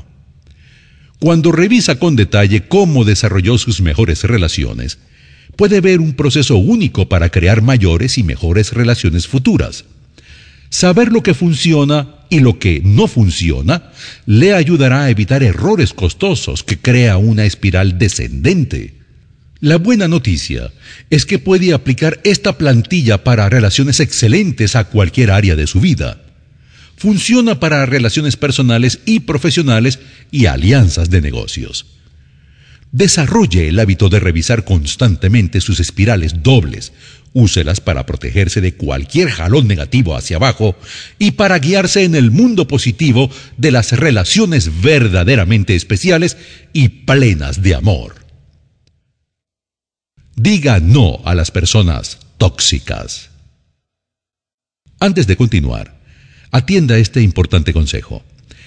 Cuando revisa con detalle cómo desarrolló sus mejores relaciones, puede ver un proceso único para crear mayores y mejores relaciones futuras. Saber lo que funciona y lo que no funciona le ayudará a evitar errores costosos que crea una espiral descendente. La buena noticia es que puede aplicar esta plantilla para relaciones excelentes a cualquier área de su vida. Funciona para relaciones personales y profesionales y alianzas de negocios. Desarrolle el hábito de revisar constantemente sus espirales dobles. Úselas para protegerse de cualquier jalón negativo hacia abajo y para guiarse en el mundo positivo de las relaciones verdaderamente especiales y plenas de amor. Diga no a las personas tóxicas. Antes de continuar, atienda este importante consejo.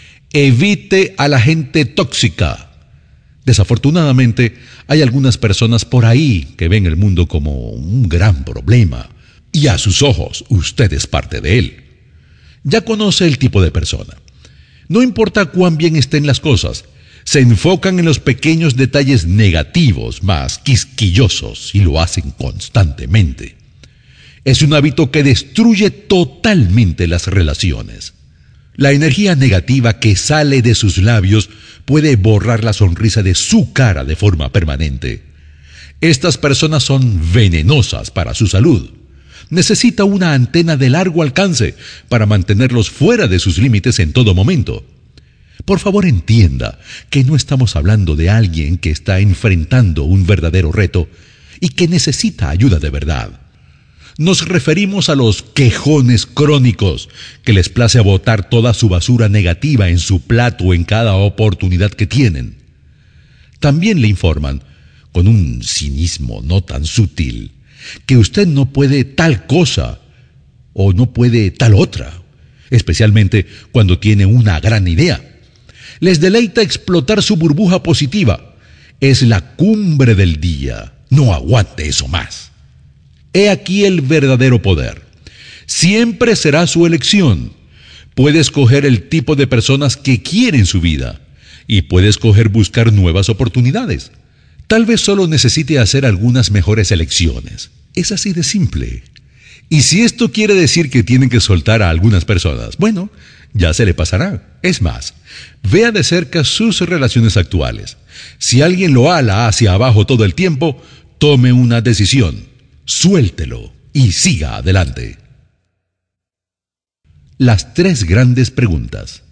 Evite a la gente tóxica. Desafortunadamente, hay algunas personas por ahí que ven el mundo como un gran problema, y a sus ojos usted es parte de él. Ya conoce el tipo de persona. No importa cuán bien estén las cosas, se enfocan en los pequeños detalles negativos más quisquillosos y lo hacen constantemente. Es un hábito que destruye totalmente las relaciones. La energía negativa que sale de sus labios puede borrar la sonrisa de su cara de forma permanente. Estas personas son venenosas para su salud. Necesita una antena de largo alcance para mantenerlos fuera de sus límites en todo momento. Por favor, entienda que no estamos hablando de alguien que está enfrentando un verdadero reto y que necesita ayuda de verdad. Nos referimos a los quejones crónicos que les place botar toda su basura negativa en su plato en cada oportunidad que tienen. También le informan, con un cinismo no tan sutil, que usted no puede tal cosa o no puede tal otra, especialmente cuando tiene una gran idea. Les deleita explotar su burbuja positiva. Es la cumbre del día. No aguante eso más. He aquí el verdadero poder. Siempre será su elección. Puede escoger el tipo de personas que quiere en su vida y puede escoger buscar nuevas oportunidades. Tal vez solo necesite hacer algunas mejores elecciones. Es así de simple. Y si esto quiere decir que tienen que soltar a algunas personas, bueno, ya se le pasará. Es más, vea de cerca sus relaciones actuales. Si alguien lo ala hacia abajo todo el tiempo, tome una decisión. Suéltelo y siga adelante. Las tres grandes preguntas.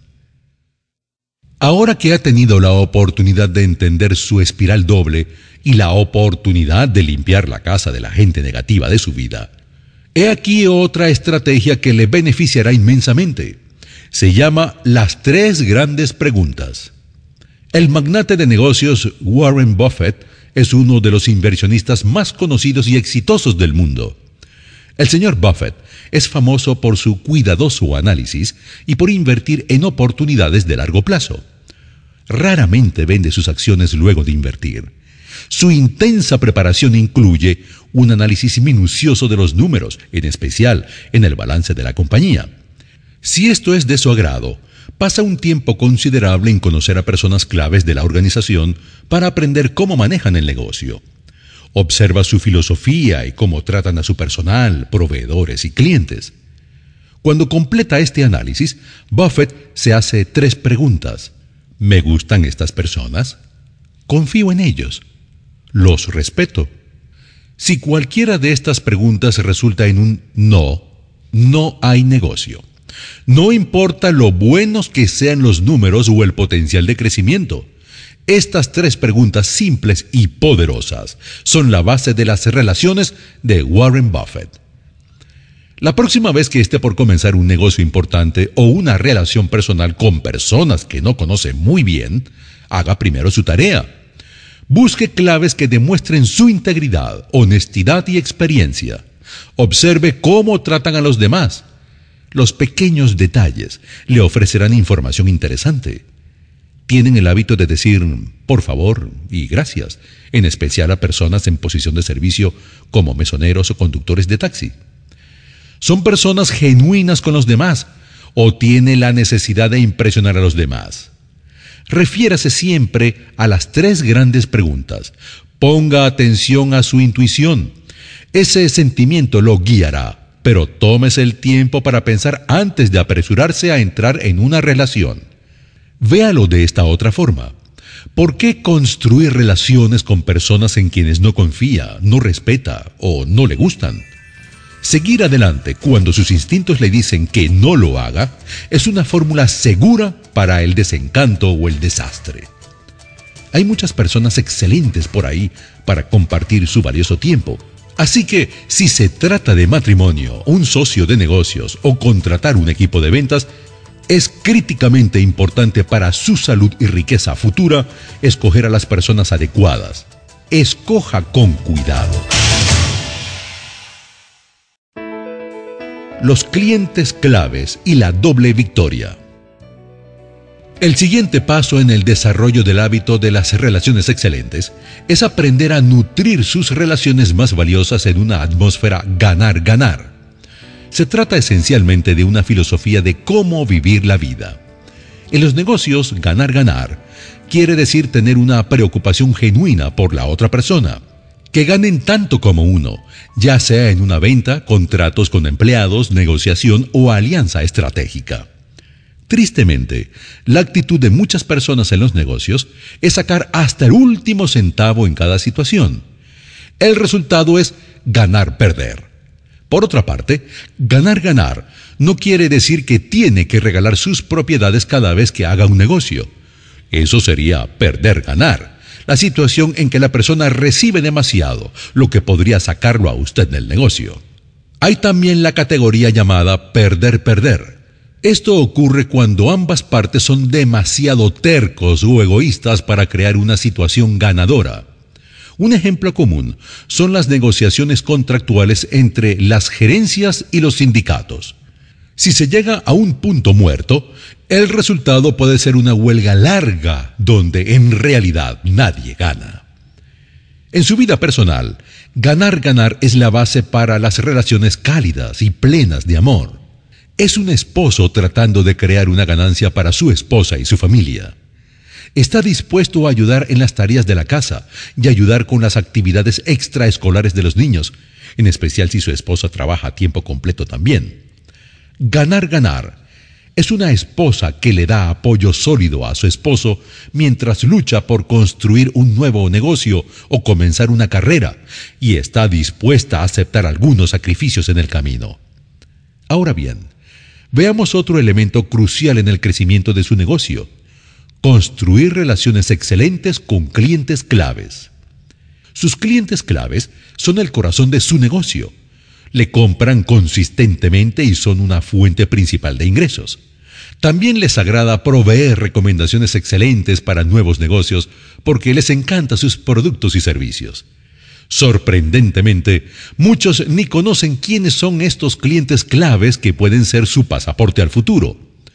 Ahora que ha tenido la oportunidad de entender su espiral doble y la oportunidad de limpiar la casa de la gente negativa de su vida, he aquí otra estrategia que le beneficiará inmensamente. Se llama las tres grandes preguntas. El magnate de negocios Warren Buffett es uno de los inversionistas más conocidos y exitosos del mundo. El señor Buffett es famoso por su cuidadoso análisis y por invertir en oportunidades de largo plazo. Raramente vende sus acciones luego de invertir. Su intensa preparación incluye un análisis minucioso de los números, en especial en el balance de la compañía. Si esto es de su agrado, pasa un tiempo considerable en conocer a personas claves de la organización para aprender cómo manejan el negocio. Observa su filosofía y cómo tratan a su personal, proveedores y clientes. Cuando completa este análisis, Buffett se hace tres preguntas. ¿Me gustan estas personas? ¿Confío en ellos? ¿Los respeto? Si cualquiera de estas preguntas resulta en un no, no hay negocio. No importa lo buenos que sean los números o el potencial de crecimiento. Estas tres preguntas simples y poderosas son la base de las relaciones de Warren Buffett. La próxima vez que esté por comenzar un negocio importante o una relación personal con personas que no conoce muy bien, haga primero su tarea. Busque claves que demuestren su integridad, honestidad y experiencia. Observe cómo tratan a los demás. Los pequeños detalles le ofrecerán información interesante. Tienen el hábito de decir por favor y gracias, en especial a personas en posición de servicio como mesoneros o conductores de taxi. ¿Son personas genuinas con los demás o tiene la necesidad de impresionar a los demás? Refiérase siempre a las tres grandes preguntas. Ponga atención a su intuición. Ese sentimiento lo guiará, pero tómese el tiempo para pensar antes de apresurarse a entrar en una relación. Véalo de esta otra forma. ¿Por qué construir relaciones con personas en quienes no confía, no respeta o no le gustan? Seguir adelante cuando sus instintos le dicen que no lo haga es una fórmula segura para el desencanto o el desastre. Hay muchas personas excelentes por ahí para compartir su valioso tiempo. Así que, si se trata de matrimonio, un socio de negocios o contratar un equipo de ventas, es críticamente importante para su salud y riqueza futura escoger a las personas adecuadas. Escoja con cuidado. Los clientes claves y la doble victoria. El siguiente paso en el desarrollo del hábito de las relaciones excelentes es aprender a nutrir sus relaciones más valiosas en una atmósfera ganar-ganar. Se trata esencialmente de una filosofía de cómo vivir la vida. En los negocios, ganar-ganar quiere decir tener una preocupación genuina por la otra persona, que ganen tanto como uno, ya sea en una venta, contratos con empleados, negociación o alianza estratégica. Tristemente, la actitud de muchas personas en los negocios es sacar hasta el último centavo en cada situación. El resultado es ganar-perder. Por otra parte, ganar-ganar no quiere decir que tiene que regalar sus propiedades cada vez que haga un negocio. Eso sería perder-ganar, la situación en que la persona recibe demasiado, lo que podría sacarlo a usted del negocio. Hay también la categoría llamada perder-perder. Esto ocurre cuando ambas partes son demasiado tercos o egoístas para crear una situación ganadora. Un ejemplo común son las negociaciones contractuales entre las gerencias y los sindicatos. Si se llega a un punto muerto, el resultado puede ser una huelga larga donde en realidad nadie gana. En su vida personal, ganar-ganar es la base para las relaciones cálidas y plenas de amor. Es un esposo tratando de crear una ganancia para su esposa y su familia. Está dispuesto a ayudar en las tareas de la casa y ayudar con las actividades extraescolares de los niños, en especial si su esposa trabaja a tiempo completo también. Ganar-ganar es una esposa que le da apoyo sólido a su esposo mientras lucha por construir un nuevo negocio o comenzar una carrera y está dispuesta a aceptar algunos sacrificios en el camino. Ahora bien, veamos otro elemento crucial en el crecimiento de su negocio: construir relaciones excelentes con clientes claves. Sus clientes claves son el corazón de su negocio. Le compran consistentemente y son una fuente principal de ingresos. También les agrada proveer recomendaciones excelentes para nuevos negocios porque les encantan sus productos y servicios. Sorprendentemente, muchos ni conocen quiénes son estos clientes claves que pueden ser su pasaporte al futuro.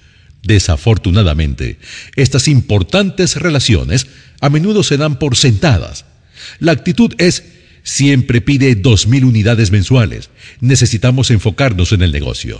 Desafortunadamente, estas importantes relaciones a menudo se dan por sentadas. La actitud es: siempre pide dos mil unidades mensuales. Necesitamos enfocarnos en el negocio.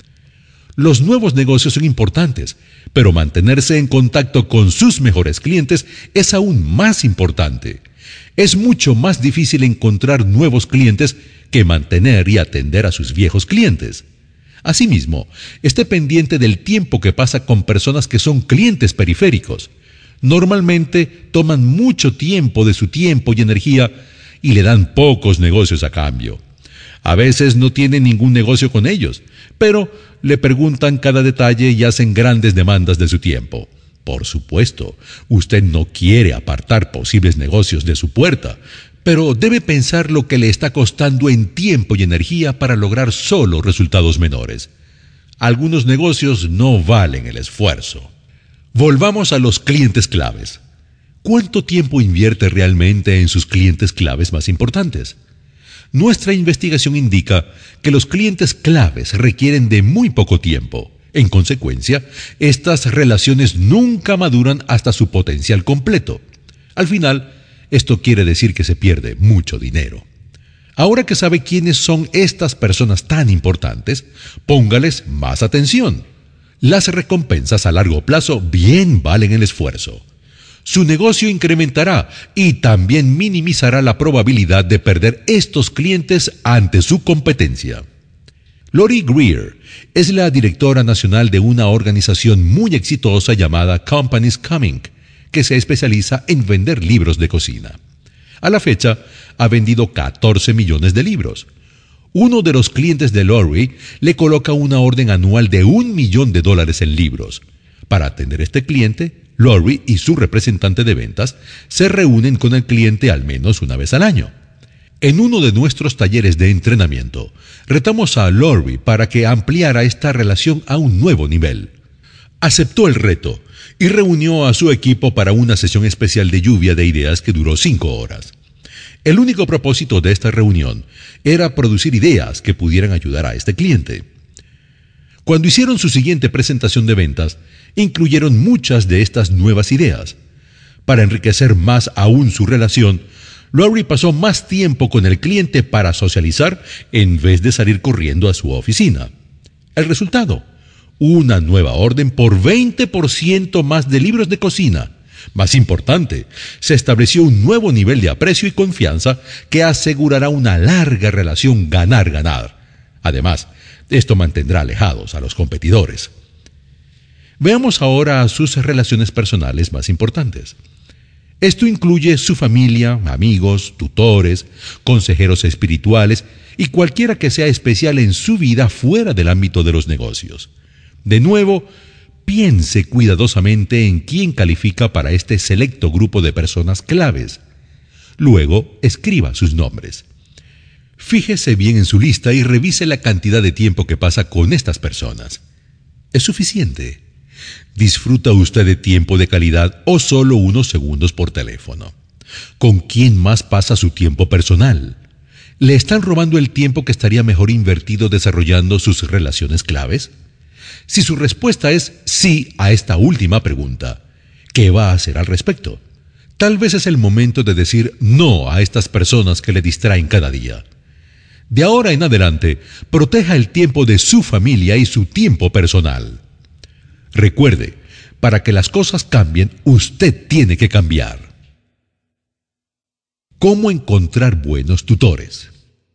Los nuevos negocios son importantes, pero mantenerse en contacto con sus mejores clientes es aún más importante. Es mucho más difícil encontrar nuevos clientes que mantener y atender a sus viejos clientes. Asimismo, esté pendiente del tiempo que pasa con personas que son clientes periféricos. Normalmente toman mucho tiempo de su tiempo y energía y le dan pocos negocios a cambio. A veces no tienen ningún negocio con ellos, pero le preguntan cada detalle y hacen grandes demandas de su tiempo. Por supuesto, usted no quiere apartar posibles negocios de su puerta, pero debe pensar lo que le está costando en tiempo y energía para lograr solo resultados menores. Algunos negocios no valen el esfuerzo. Volvamos a los clientes claves. ¿Cuánto tiempo invierte realmente en sus clientes claves más importantes? Nuestra investigación indica que los clientes claves requieren de muy poco tiempo. En consecuencia, estas relaciones nunca maduran hasta su potencial completo. Al final, esto quiere decir que se pierde mucho dinero. Ahora que sabe quiénes son estas personas tan importantes, póngales más atención. Las recompensas a largo plazo bien valen el esfuerzo. Su negocio incrementará y también minimizará la probabilidad de perder estos clientes ante su competencia. Lori Greer es la directora nacional de una organización muy exitosa llamada Companies Coming, que se especializa en vender libros de cocina. A la fecha, ha vendido catorce millones de libros. Uno de los clientes de Lori le coloca una orden anual de un millón de dólares en libros. Para atender a este cliente, Lori y su representante de ventas se reúnen con el cliente al menos una vez al año. En uno de nuestros talleres de entrenamiento, retamos a Lori para que ampliara esta relación a un nuevo nivel. Aceptó el reto y reunió a su equipo para una sesión especial de lluvia de ideas que duró cinco horas. El único propósito de esta reunión era producir ideas que pudieran ayudar a este cliente. Cuando hicieron su siguiente presentación de ventas, incluyeron muchas de estas nuevas ideas. Para enriquecer más aún su relación, Lori pasó más tiempo con el cliente para socializar en vez de salir corriendo a su oficina. El resultado: una nueva orden por veinte por ciento más de libros de cocina. Más importante, se estableció un nuevo nivel de aprecio y confianza que asegurará una larga relación ganar-ganar. Además, esto mantendrá alejados a los competidores. Veamos ahora sus relaciones personales más importantes. Esto incluye su familia, amigos, tutores, consejeros espirituales y cualquiera que sea especial en su vida fuera del ámbito de los negocios. De nuevo, piense cuidadosamente en quién califica para este selecto grupo de personas claves. Luego, escriba sus nombres. Fíjese bien en su lista y revise la cantidad de tiempo que pasa con estas personas. ¿Es suficiente? ¿Disfruta usted de tiempo de calidad o solo unos segundos por teléfono? ¿Con quién más pasa su tiempo personal? ¿Le están robando el tiempo que estaría mejor invertido desarrollando sus relaciones claves? Si su respuesta es sí a esta última pregunta, ¿qué va a hacer al respecto? Tal vez es el momento de decir no a estas personas que le distraen cada día. De ahora en adelante, proteja el tiempo de su familia y su tiempo personal. Recuerde, para que las cosas cambien, usted tiene que cambiar. ¿Cómo encontrar buenos tutores?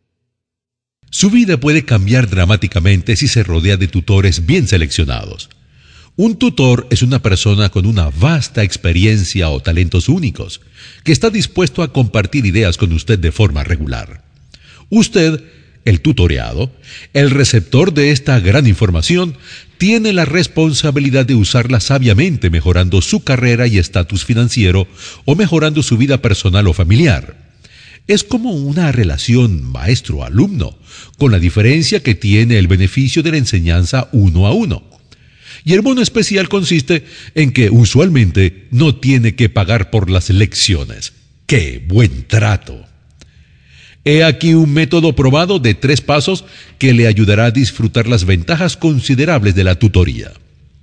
Su vida puede cambiar dramáticamente si se rodea de tutores bien seleccionados. Un tutor es una persona con una vasta experiencia o talentos únicos, que está dispuesto a compartir ideas con usted de forma regular. Usted, el tutoreado, el receptor de esta gran información, tiene la responsabilidad de usarla sabiamente, mejorando su carrera y estatus financiero o mejorando su vida personal o familiar. Es como una relación maestro-alumno, con la diferencia que tiene el beneficio de la enseñanza uno a uno. Y el bono especial consiste en que usualmente no tiene que pagar por las lecciones. ¡Qué buen trato! He aquí un método probado de tres pasos que le ayudará a disfrutar las ventajas considerables de la tutoría.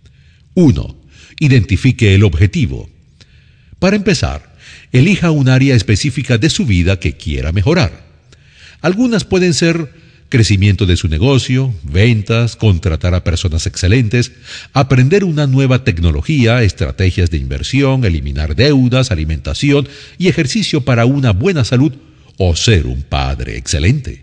uno. Identifique el objetivo. Para empezar, elija un área específica de su vida que quiera mejorar. Algunas pueden ser crecimiento de su negocio, ventas, contratar a personas excelentes, aprender una nueva tecnología, estrategias de inversión, eliminar deudas, alimentación y ejercicio para una buena salud, o ser un padre excelente.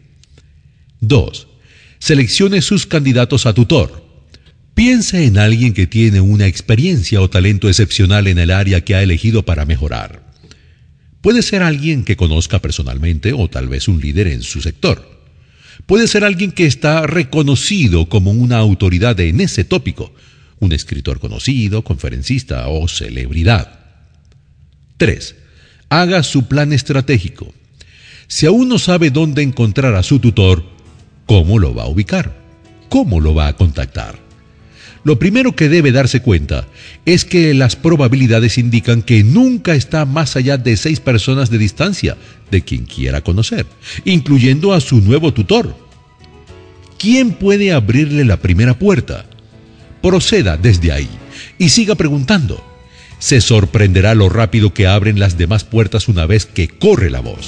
dos. Seleccione sus candidatos a tutor. Piense en alguien que tiene una experiencia o talento excepcional en el área que ha elegido para mejorar. Puede ser alguien que conozca personalmente o tal vez un líder en su sector. Puede ser alguien que está reconocido como una autoridad en ese tópico, un escritor conocido, conferencista o celebridad. tres. Haga su plan estratégico. Si aún no sabe dónde encontrar a su tutor, ¿cómo lo va a ubicar? ¿Cómo lo va a contactar? Lo primero que debe darse cuenta es que las probabilidades indican que nunca está más allá de seis personas de distancia de quien quiera conocer, incluyendo a su nuevo tutor. ¿Quién puede abrirle la primera puerta? Proceda desde ahí y siga preguntando. Se sorprenderá lo rápido que abren las demás puertas una vez que corre la voz.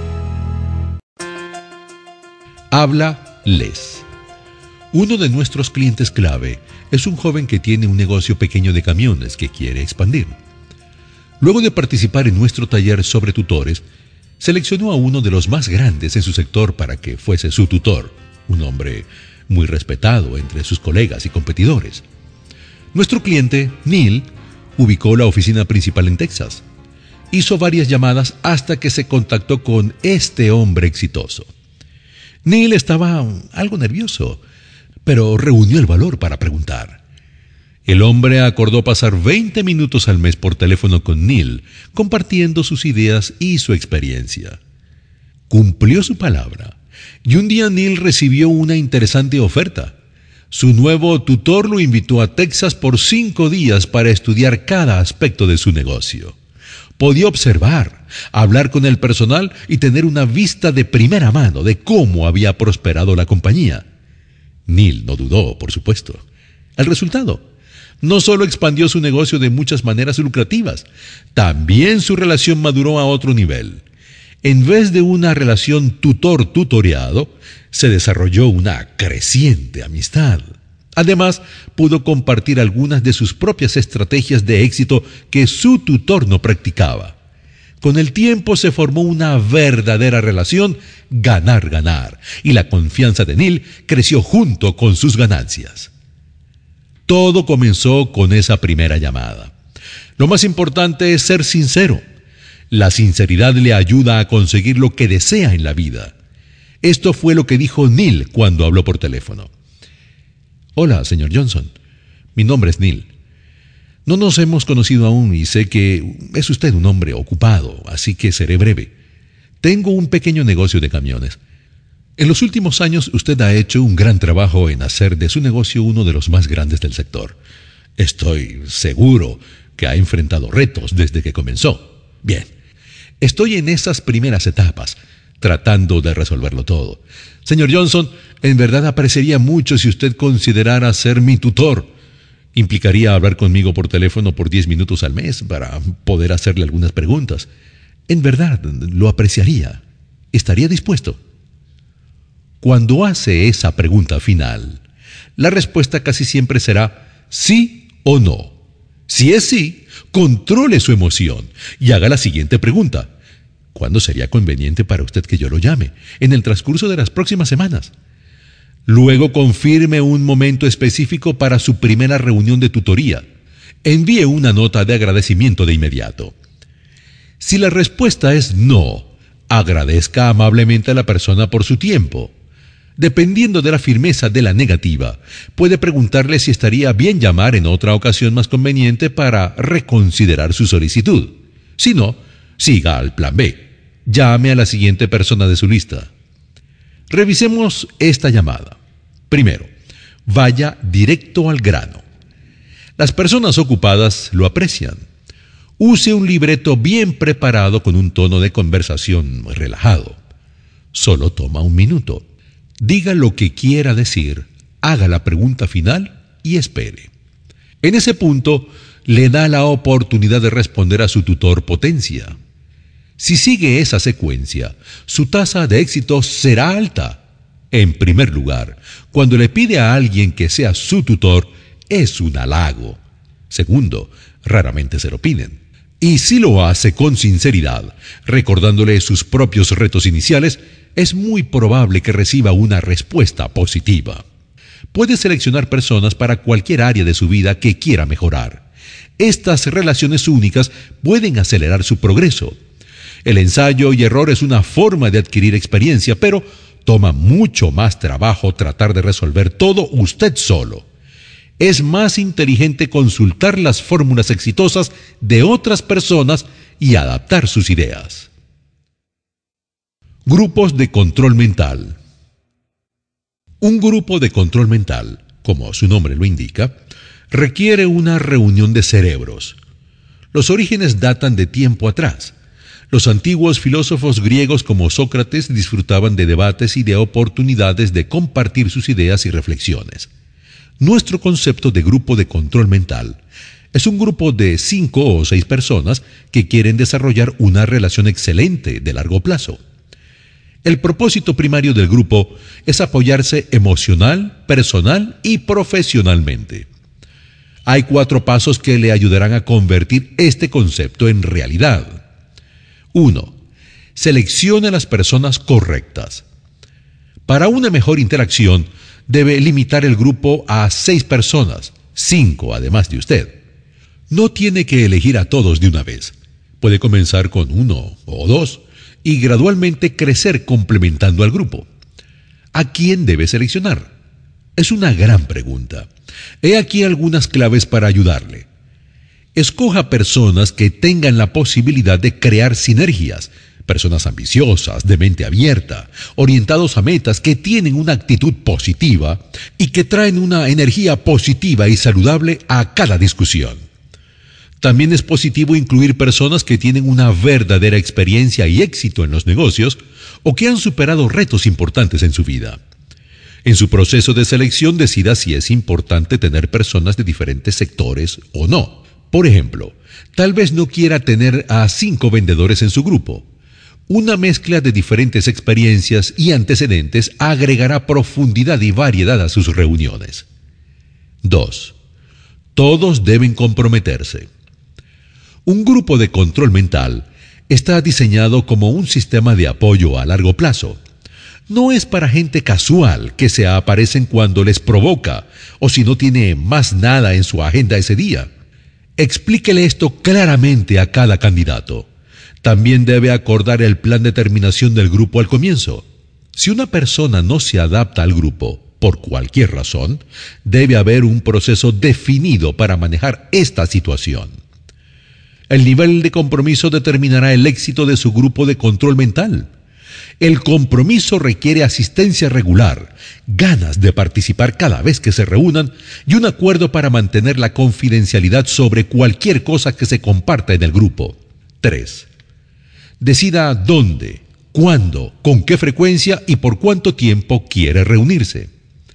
Habla-les. Uno de nuestros clientes clave es un joven que tiene un negocio pequeño de camiones que quiere expandir. Luego de participar en nuestro taller sobre tutores, seleccionó a uno de los más grandes en su sector para que fuese su tutor, un hombre muy respetado entre sus colegas y competidores. Nuestro cliente, Neil, ubicó la oficina principal en Texas. Hizo varias llamadas hasta que se contactó con este hombre exitoso. Neil estaba algo nervioso, pero reunió el valor para preguntar. El hombre acordó pasar veinte minutos al mes por teléfono con Neil, compartiendo sus ideas y su experiencia. Cumplió su palabra, y un día Neil recibió una interesante oferta. Su nuevo tutor lo invitó a Texas por cinco días para estudiar cada aspecto de su negocio. Podía observar, hablar con el personal y tener una vista de primera mano de cómo había prosperado la compañía. Neil no dudó, por supuesto. El resultado: no solo expandió su negocio de muchas maneras lucrativas, también su relación maduró a otro nivel. En vez de una relación tutor-tutoriado, se desarrolló una creciente amistad. Además, pudo compartir algunas de sus propias estrategias de éxito que su tutor no practicaba. Con el tiempo se formó una verdadera relación ganar-ganar, y la confianza de Neil creció junto con sus ganancias. Todo comenzó con esa primera llamada. Lo más importante es ser sincero. La sinceridad le ayuda a conseguir lo que desea en la vida. Esto fue lo que dijo Neil cuando habló por teléfono. Hola, señor Johnson. Mi nombre es Neil. No nos hemos conocido aún y sé que es usted un hombre ocupado, así que seré breve. Tengo un pequeño negocio de camiones. En los últimos años usted ha hecho un gran trabajo en hacer de su negocio uno de los más grandes del sector. Estoy seguro que ha enfrentado retos desde que comenzó. Bien, estoy en esas primeras etapas, tratando de resolverlo todo. Señor Johnson, en verdad apreciaría mucho si usted considerara ser mi tutor. Implicaría hablar conmigo por teléfono por diez minutos al mes para poder hacerle algunas preguntas. En verdad, lo apreciaría. ¿Estaría dispuesto? Cuando hace esa pregunta final, la respuesta casi siempre será sí o no. Si es sí, controle su emoción y haga la siguiente pregunta. ¿Cuándo sería conveniente para usted que yo lo llame? En el transcurso de las próximas semanas. Luego confirme un momento específico para su primera reunión de tutoría. Envíe una nota de agradecimiento de inmediato. Si la respuesta es no, agradezca amablemente a la persona por su tiempo. Dependiendo de la firmeza de la negativa, puede preguntarle si estaría bien llamar en otra ocasión más conveniente para reconsiderar su solicitud. Si no, siga al plan B. Llame a la siguiente persona de su lista. Revisemos esta llamada. Primero, vaya directo al grano. Las personas ocupadas lo aprecian. Use un libreto bien preparado con un tono de conversación relajado. Solo toma un minuto. Diga lo que quiera decir, haga la pregunta final y espere. En ese punto, le da la oportunidad de responder a su tutor potencia. Si sigue esa secuencia, su tasa de éxito será alta. En primer lugar, cuando le pide a alguien que sea su tutor, es un halago. Segundo, raramente se lo piden. Y si lo hace con sinceridad, recordándole sus propios retos iniciales, es muy probable que reciba una respuesta positiva. Puede seleccionar personas para cualquier área de su vida que quiera mejorar. Estas relaciones únicas pueden acelerar su progreso. El ensayo y error es una forma de adquirir experiencia, pero toma mucho más trabajo tratar de resolver todo usted solo. Es más inteligente consultar las fórmulas exitosas de otras personas y adaptar sus ideas. Grupos de control mental. Un grupo de control mental, como su nombre lo indica, requiere una reunión de cerebros. Los orígenes datan de tiempo atrás. Los antiguos filósofos griegos como Sócrates disfrutaban de debates y de oportunidades de compartir sus ideas y reflexiones. Nuestro concepto de grupo de control mental es un grupo de cinco o seis personas que quieren desarrollar una relación excelente de largo plazo. El propósito primario del grupo es apoyarse emocional, personal y profesionalmente. Hay cuatro pasos que le ayudarán a convertir este concepto en realidad. uno. Seleccione a las personas correctas. Para una mejor interacción, debe limitar el grupo a seis personas, cinco además de usted. No tiene que elegir a todos de una vez. Puede comenzar con uno o dos y gradualmente crecer complementando al grupo. ¿A quién debe seleccionar? Es una gran pregunta. He aquí algunas claves para ayudarle. Escoja personas que tengan la posibilidad de crear sinergias, personas ambiciosas, de mente abierta, orientados a metas, que tienen una actitud positiva y que traen una energía positiva y saludable a cada discusión. También es positivo incluir personas que tienen una verdadera experiencia y éxito en los negocios o que han superado retos importantes en su vida. En su proceso de selección, decida si es importante tener personas de diferentes sectores o no. Por ejemplo, tal vez no quiera tener a cinco vendedores en su grupo. Una mezcla de diferentes experiencias y antecedentes agregará profundidad y variedad a sus reuniones. dos. Todos deben comprometerse. Un grupo de control mental está diseñado como un sistema de apoyo a largo plazo. No es para gente casual que se aparecen cuando les provoca o si no tiene más nada en su agenda ese día. Explíquele esto claramente a cada candidato. También debe acordar el plan de terminación del grupo al comienzo. Si una persona no se adapta al grupo, por cualquier razón, debe haber un proceso definido para manejar esta situación. El nivel de compromiso determinará el éxito de su grupo de control mental. El compromiso requiere asistencia regular, ganas de participar cada vez que se reúnan y un acuerdo para mantener la confidencialidad sobre cualquier cosa que se comparta en el grupo. tres. Decida dónde, cuándo, con qué frecuencia y por cuánto tiempo quiere reunirse.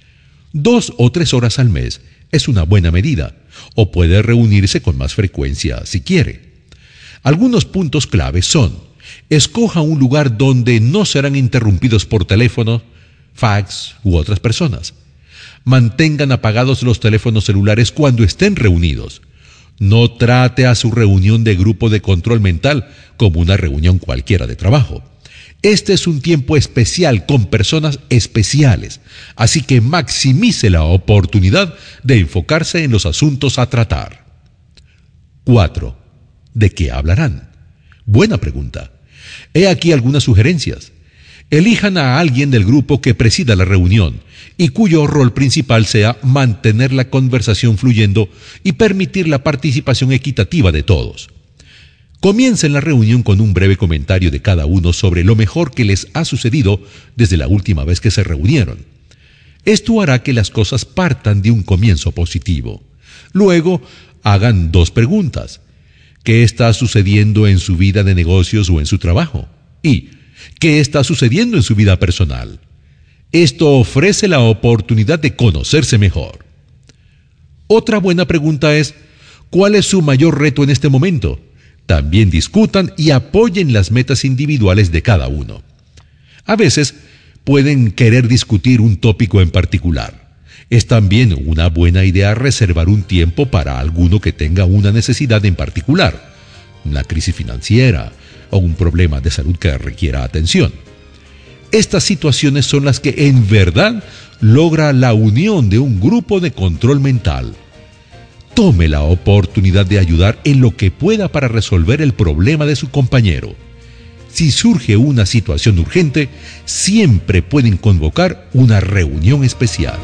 Dos o tres horas al mes es una buena medida, o puede reunirse con más frecuencia si quiere. Algunos puntos clave son: escoja un lugar donde no serán interrumpidos por teléfono, fax u otras personas. Mantengan apagados los teléfonos celulares cuando estén reunidos. No trate a su reunión de grupo de control mental como una reunión cualquiera de trabajo. Este es un tiempo especial con personas especiales, así que maximice la oportunidad de enfocarse en los asuntos a tratar. cuatro. ¿De qué hablarán? Buena pregunta. He aquí algunas sugerencias. Elijan a alguien del grupo que presida la reunión y cuyo rol principal sea mantener la conversación fluyendo y permitir la participación equitativa de todos. Comiencen la reunión con un breve comentario de cada uno sobre lo mejor que les ha sucedido desde la última vez que se reunieron. Esto hará que las cosas partan de un comienzo positivo. Luego, hagan dos preguntas. ¿Qué está sucediendo en su vida de negocios o en su trabajo? Y ¿qué está sucediendo en su vida personal? Esto ofrece la oportunidad de conocerse mejor. Otra buena pregunta es: ¿cuál es su mayor reto en este momento? También discutan y apoyen las metas individuales de cada uno. A veces pueden querer discutir un tópico en particular. Es también una buena idea reservar un tiempo para alguno que tenga una necesidad en particular, una crisis financiera o un problema de salud que requiera atención. Estas situaciones son las que en verdad logra la unión de un grupo de control mental. Tome la oportunidad de ayudar en lo que pueda para resolver el problema de su compañero. Si surge una situación urgente, siempre pueden convocar una reunión especial.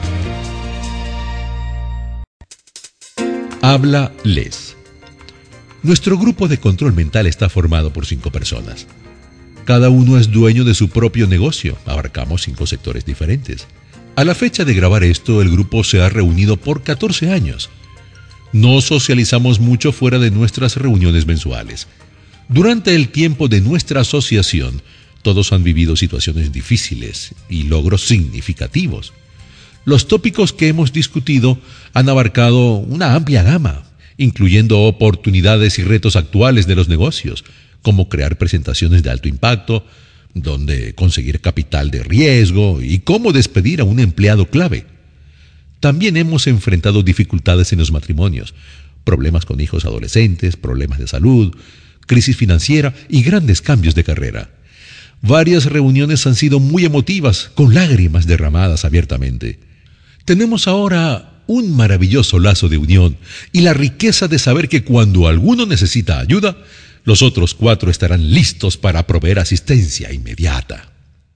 Habla-les. Nuestro grupo de control mental está formado por cinco personas. Cada uno es dueño de su propio negocio. Abarcamos cinco sectores diferentes. A la fecha de grabar esto, el grupo se ha reunido por catorce años. No socializamos mucho fuera de nuestras reuniones mensuales. Durante el tiempo de nuestra asociación, todos han vivido situaciones difíciles y logros significativos. Los tópicos que hemos discutido han abarcado una amplia gama, incluyendo oportunidades y retos actuales de los negocios, como crear presentaciones de alto impacto, dónde conseguir capital de riesgo y cómo despedir a un empleado clave. También hemos enfrentado dificultades en los matrimonios, problemas con hijos adolescentes, problemas de salud, crisis financiera y grandes cambios de carrera. Varias reuniones han sido muy emotivas, con lágrimas derramadas abiertamente. Tenemos ahora un maravilloso lazo de unión y la riqueza de saber que cuando alguno necesita ayuda, los otros cuatro estarán listos para proveer asistencia inmediata.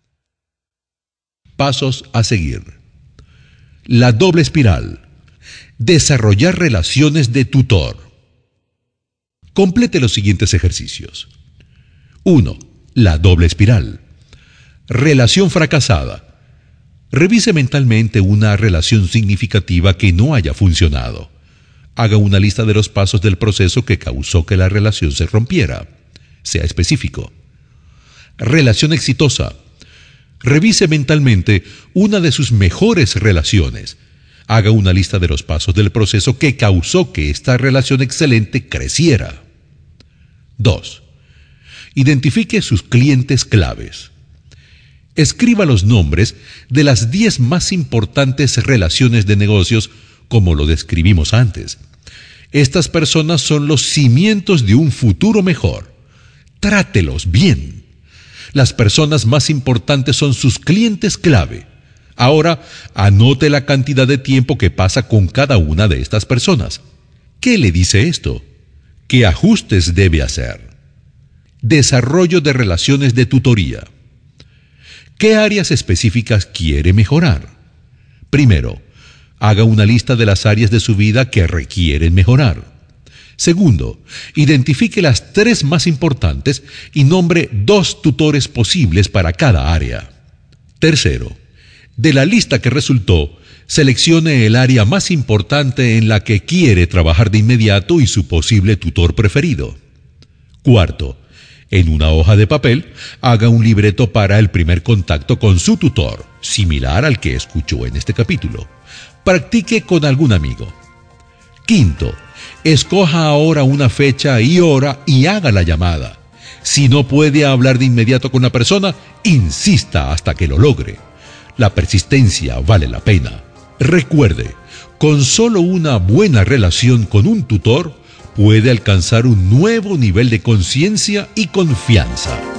Pasos a seguir. La doble espiral. Desarrollar relaciones de tutor. Complete los siguientes ejercicios. uno. La doble espiral. Relación fracasada. Revise mentalmente una relación significativa que no haya funcionado. Haga una lista de los pasos del proceso que causó que la relación se rompiera. Sea específico. Relación exitosa. Revise mentalmente una de sus mejores relaciones. Haga una lista de los pasos del proceso que causó que esta relación excelente creciera. dos. Identifique sus clientes claves. Escriba los nombres de las diez más importantes relaciones de negocios como lo describimos antes. Estas personas son los cimientos de un futuro mejor. Trátelos bien. Las personas más importantes son sus clientes clave. Ahora, anote la cantidad de tiempo que pasa con cada una de estas personas. ¿Qué le dice esto? ¿Qué ajustes debe hacer? Desarrollo de relaciones de tutoría. ¿Qué áreas específicas quiere mejorar? Primero, haga una lista de las áreas de su vida que requieren mejorar. Segundo, identifique las tres más importantes y nombre dos tutores posibles para cada área. Tercero, de la lista que resultó, seleccione el área más importante en la que quiere trabajar de inmediato y su posible tutor preferido. Cuarto, en una hoja de papel, haga un libreto para el primer contacto con su tutor, similar al que escuchó en este capítulo. Practique con algún amigo. Quinto, escoja ahora una fecha y hora y haga la llamada. Si no puede hablar de inmediato con la persona, insista hasta que lo logre. La persistencia vale la pena. Recuerde, con solo una buena relación con un tutor, puede alcanzar un nuevo nivel de conciencia y confianza.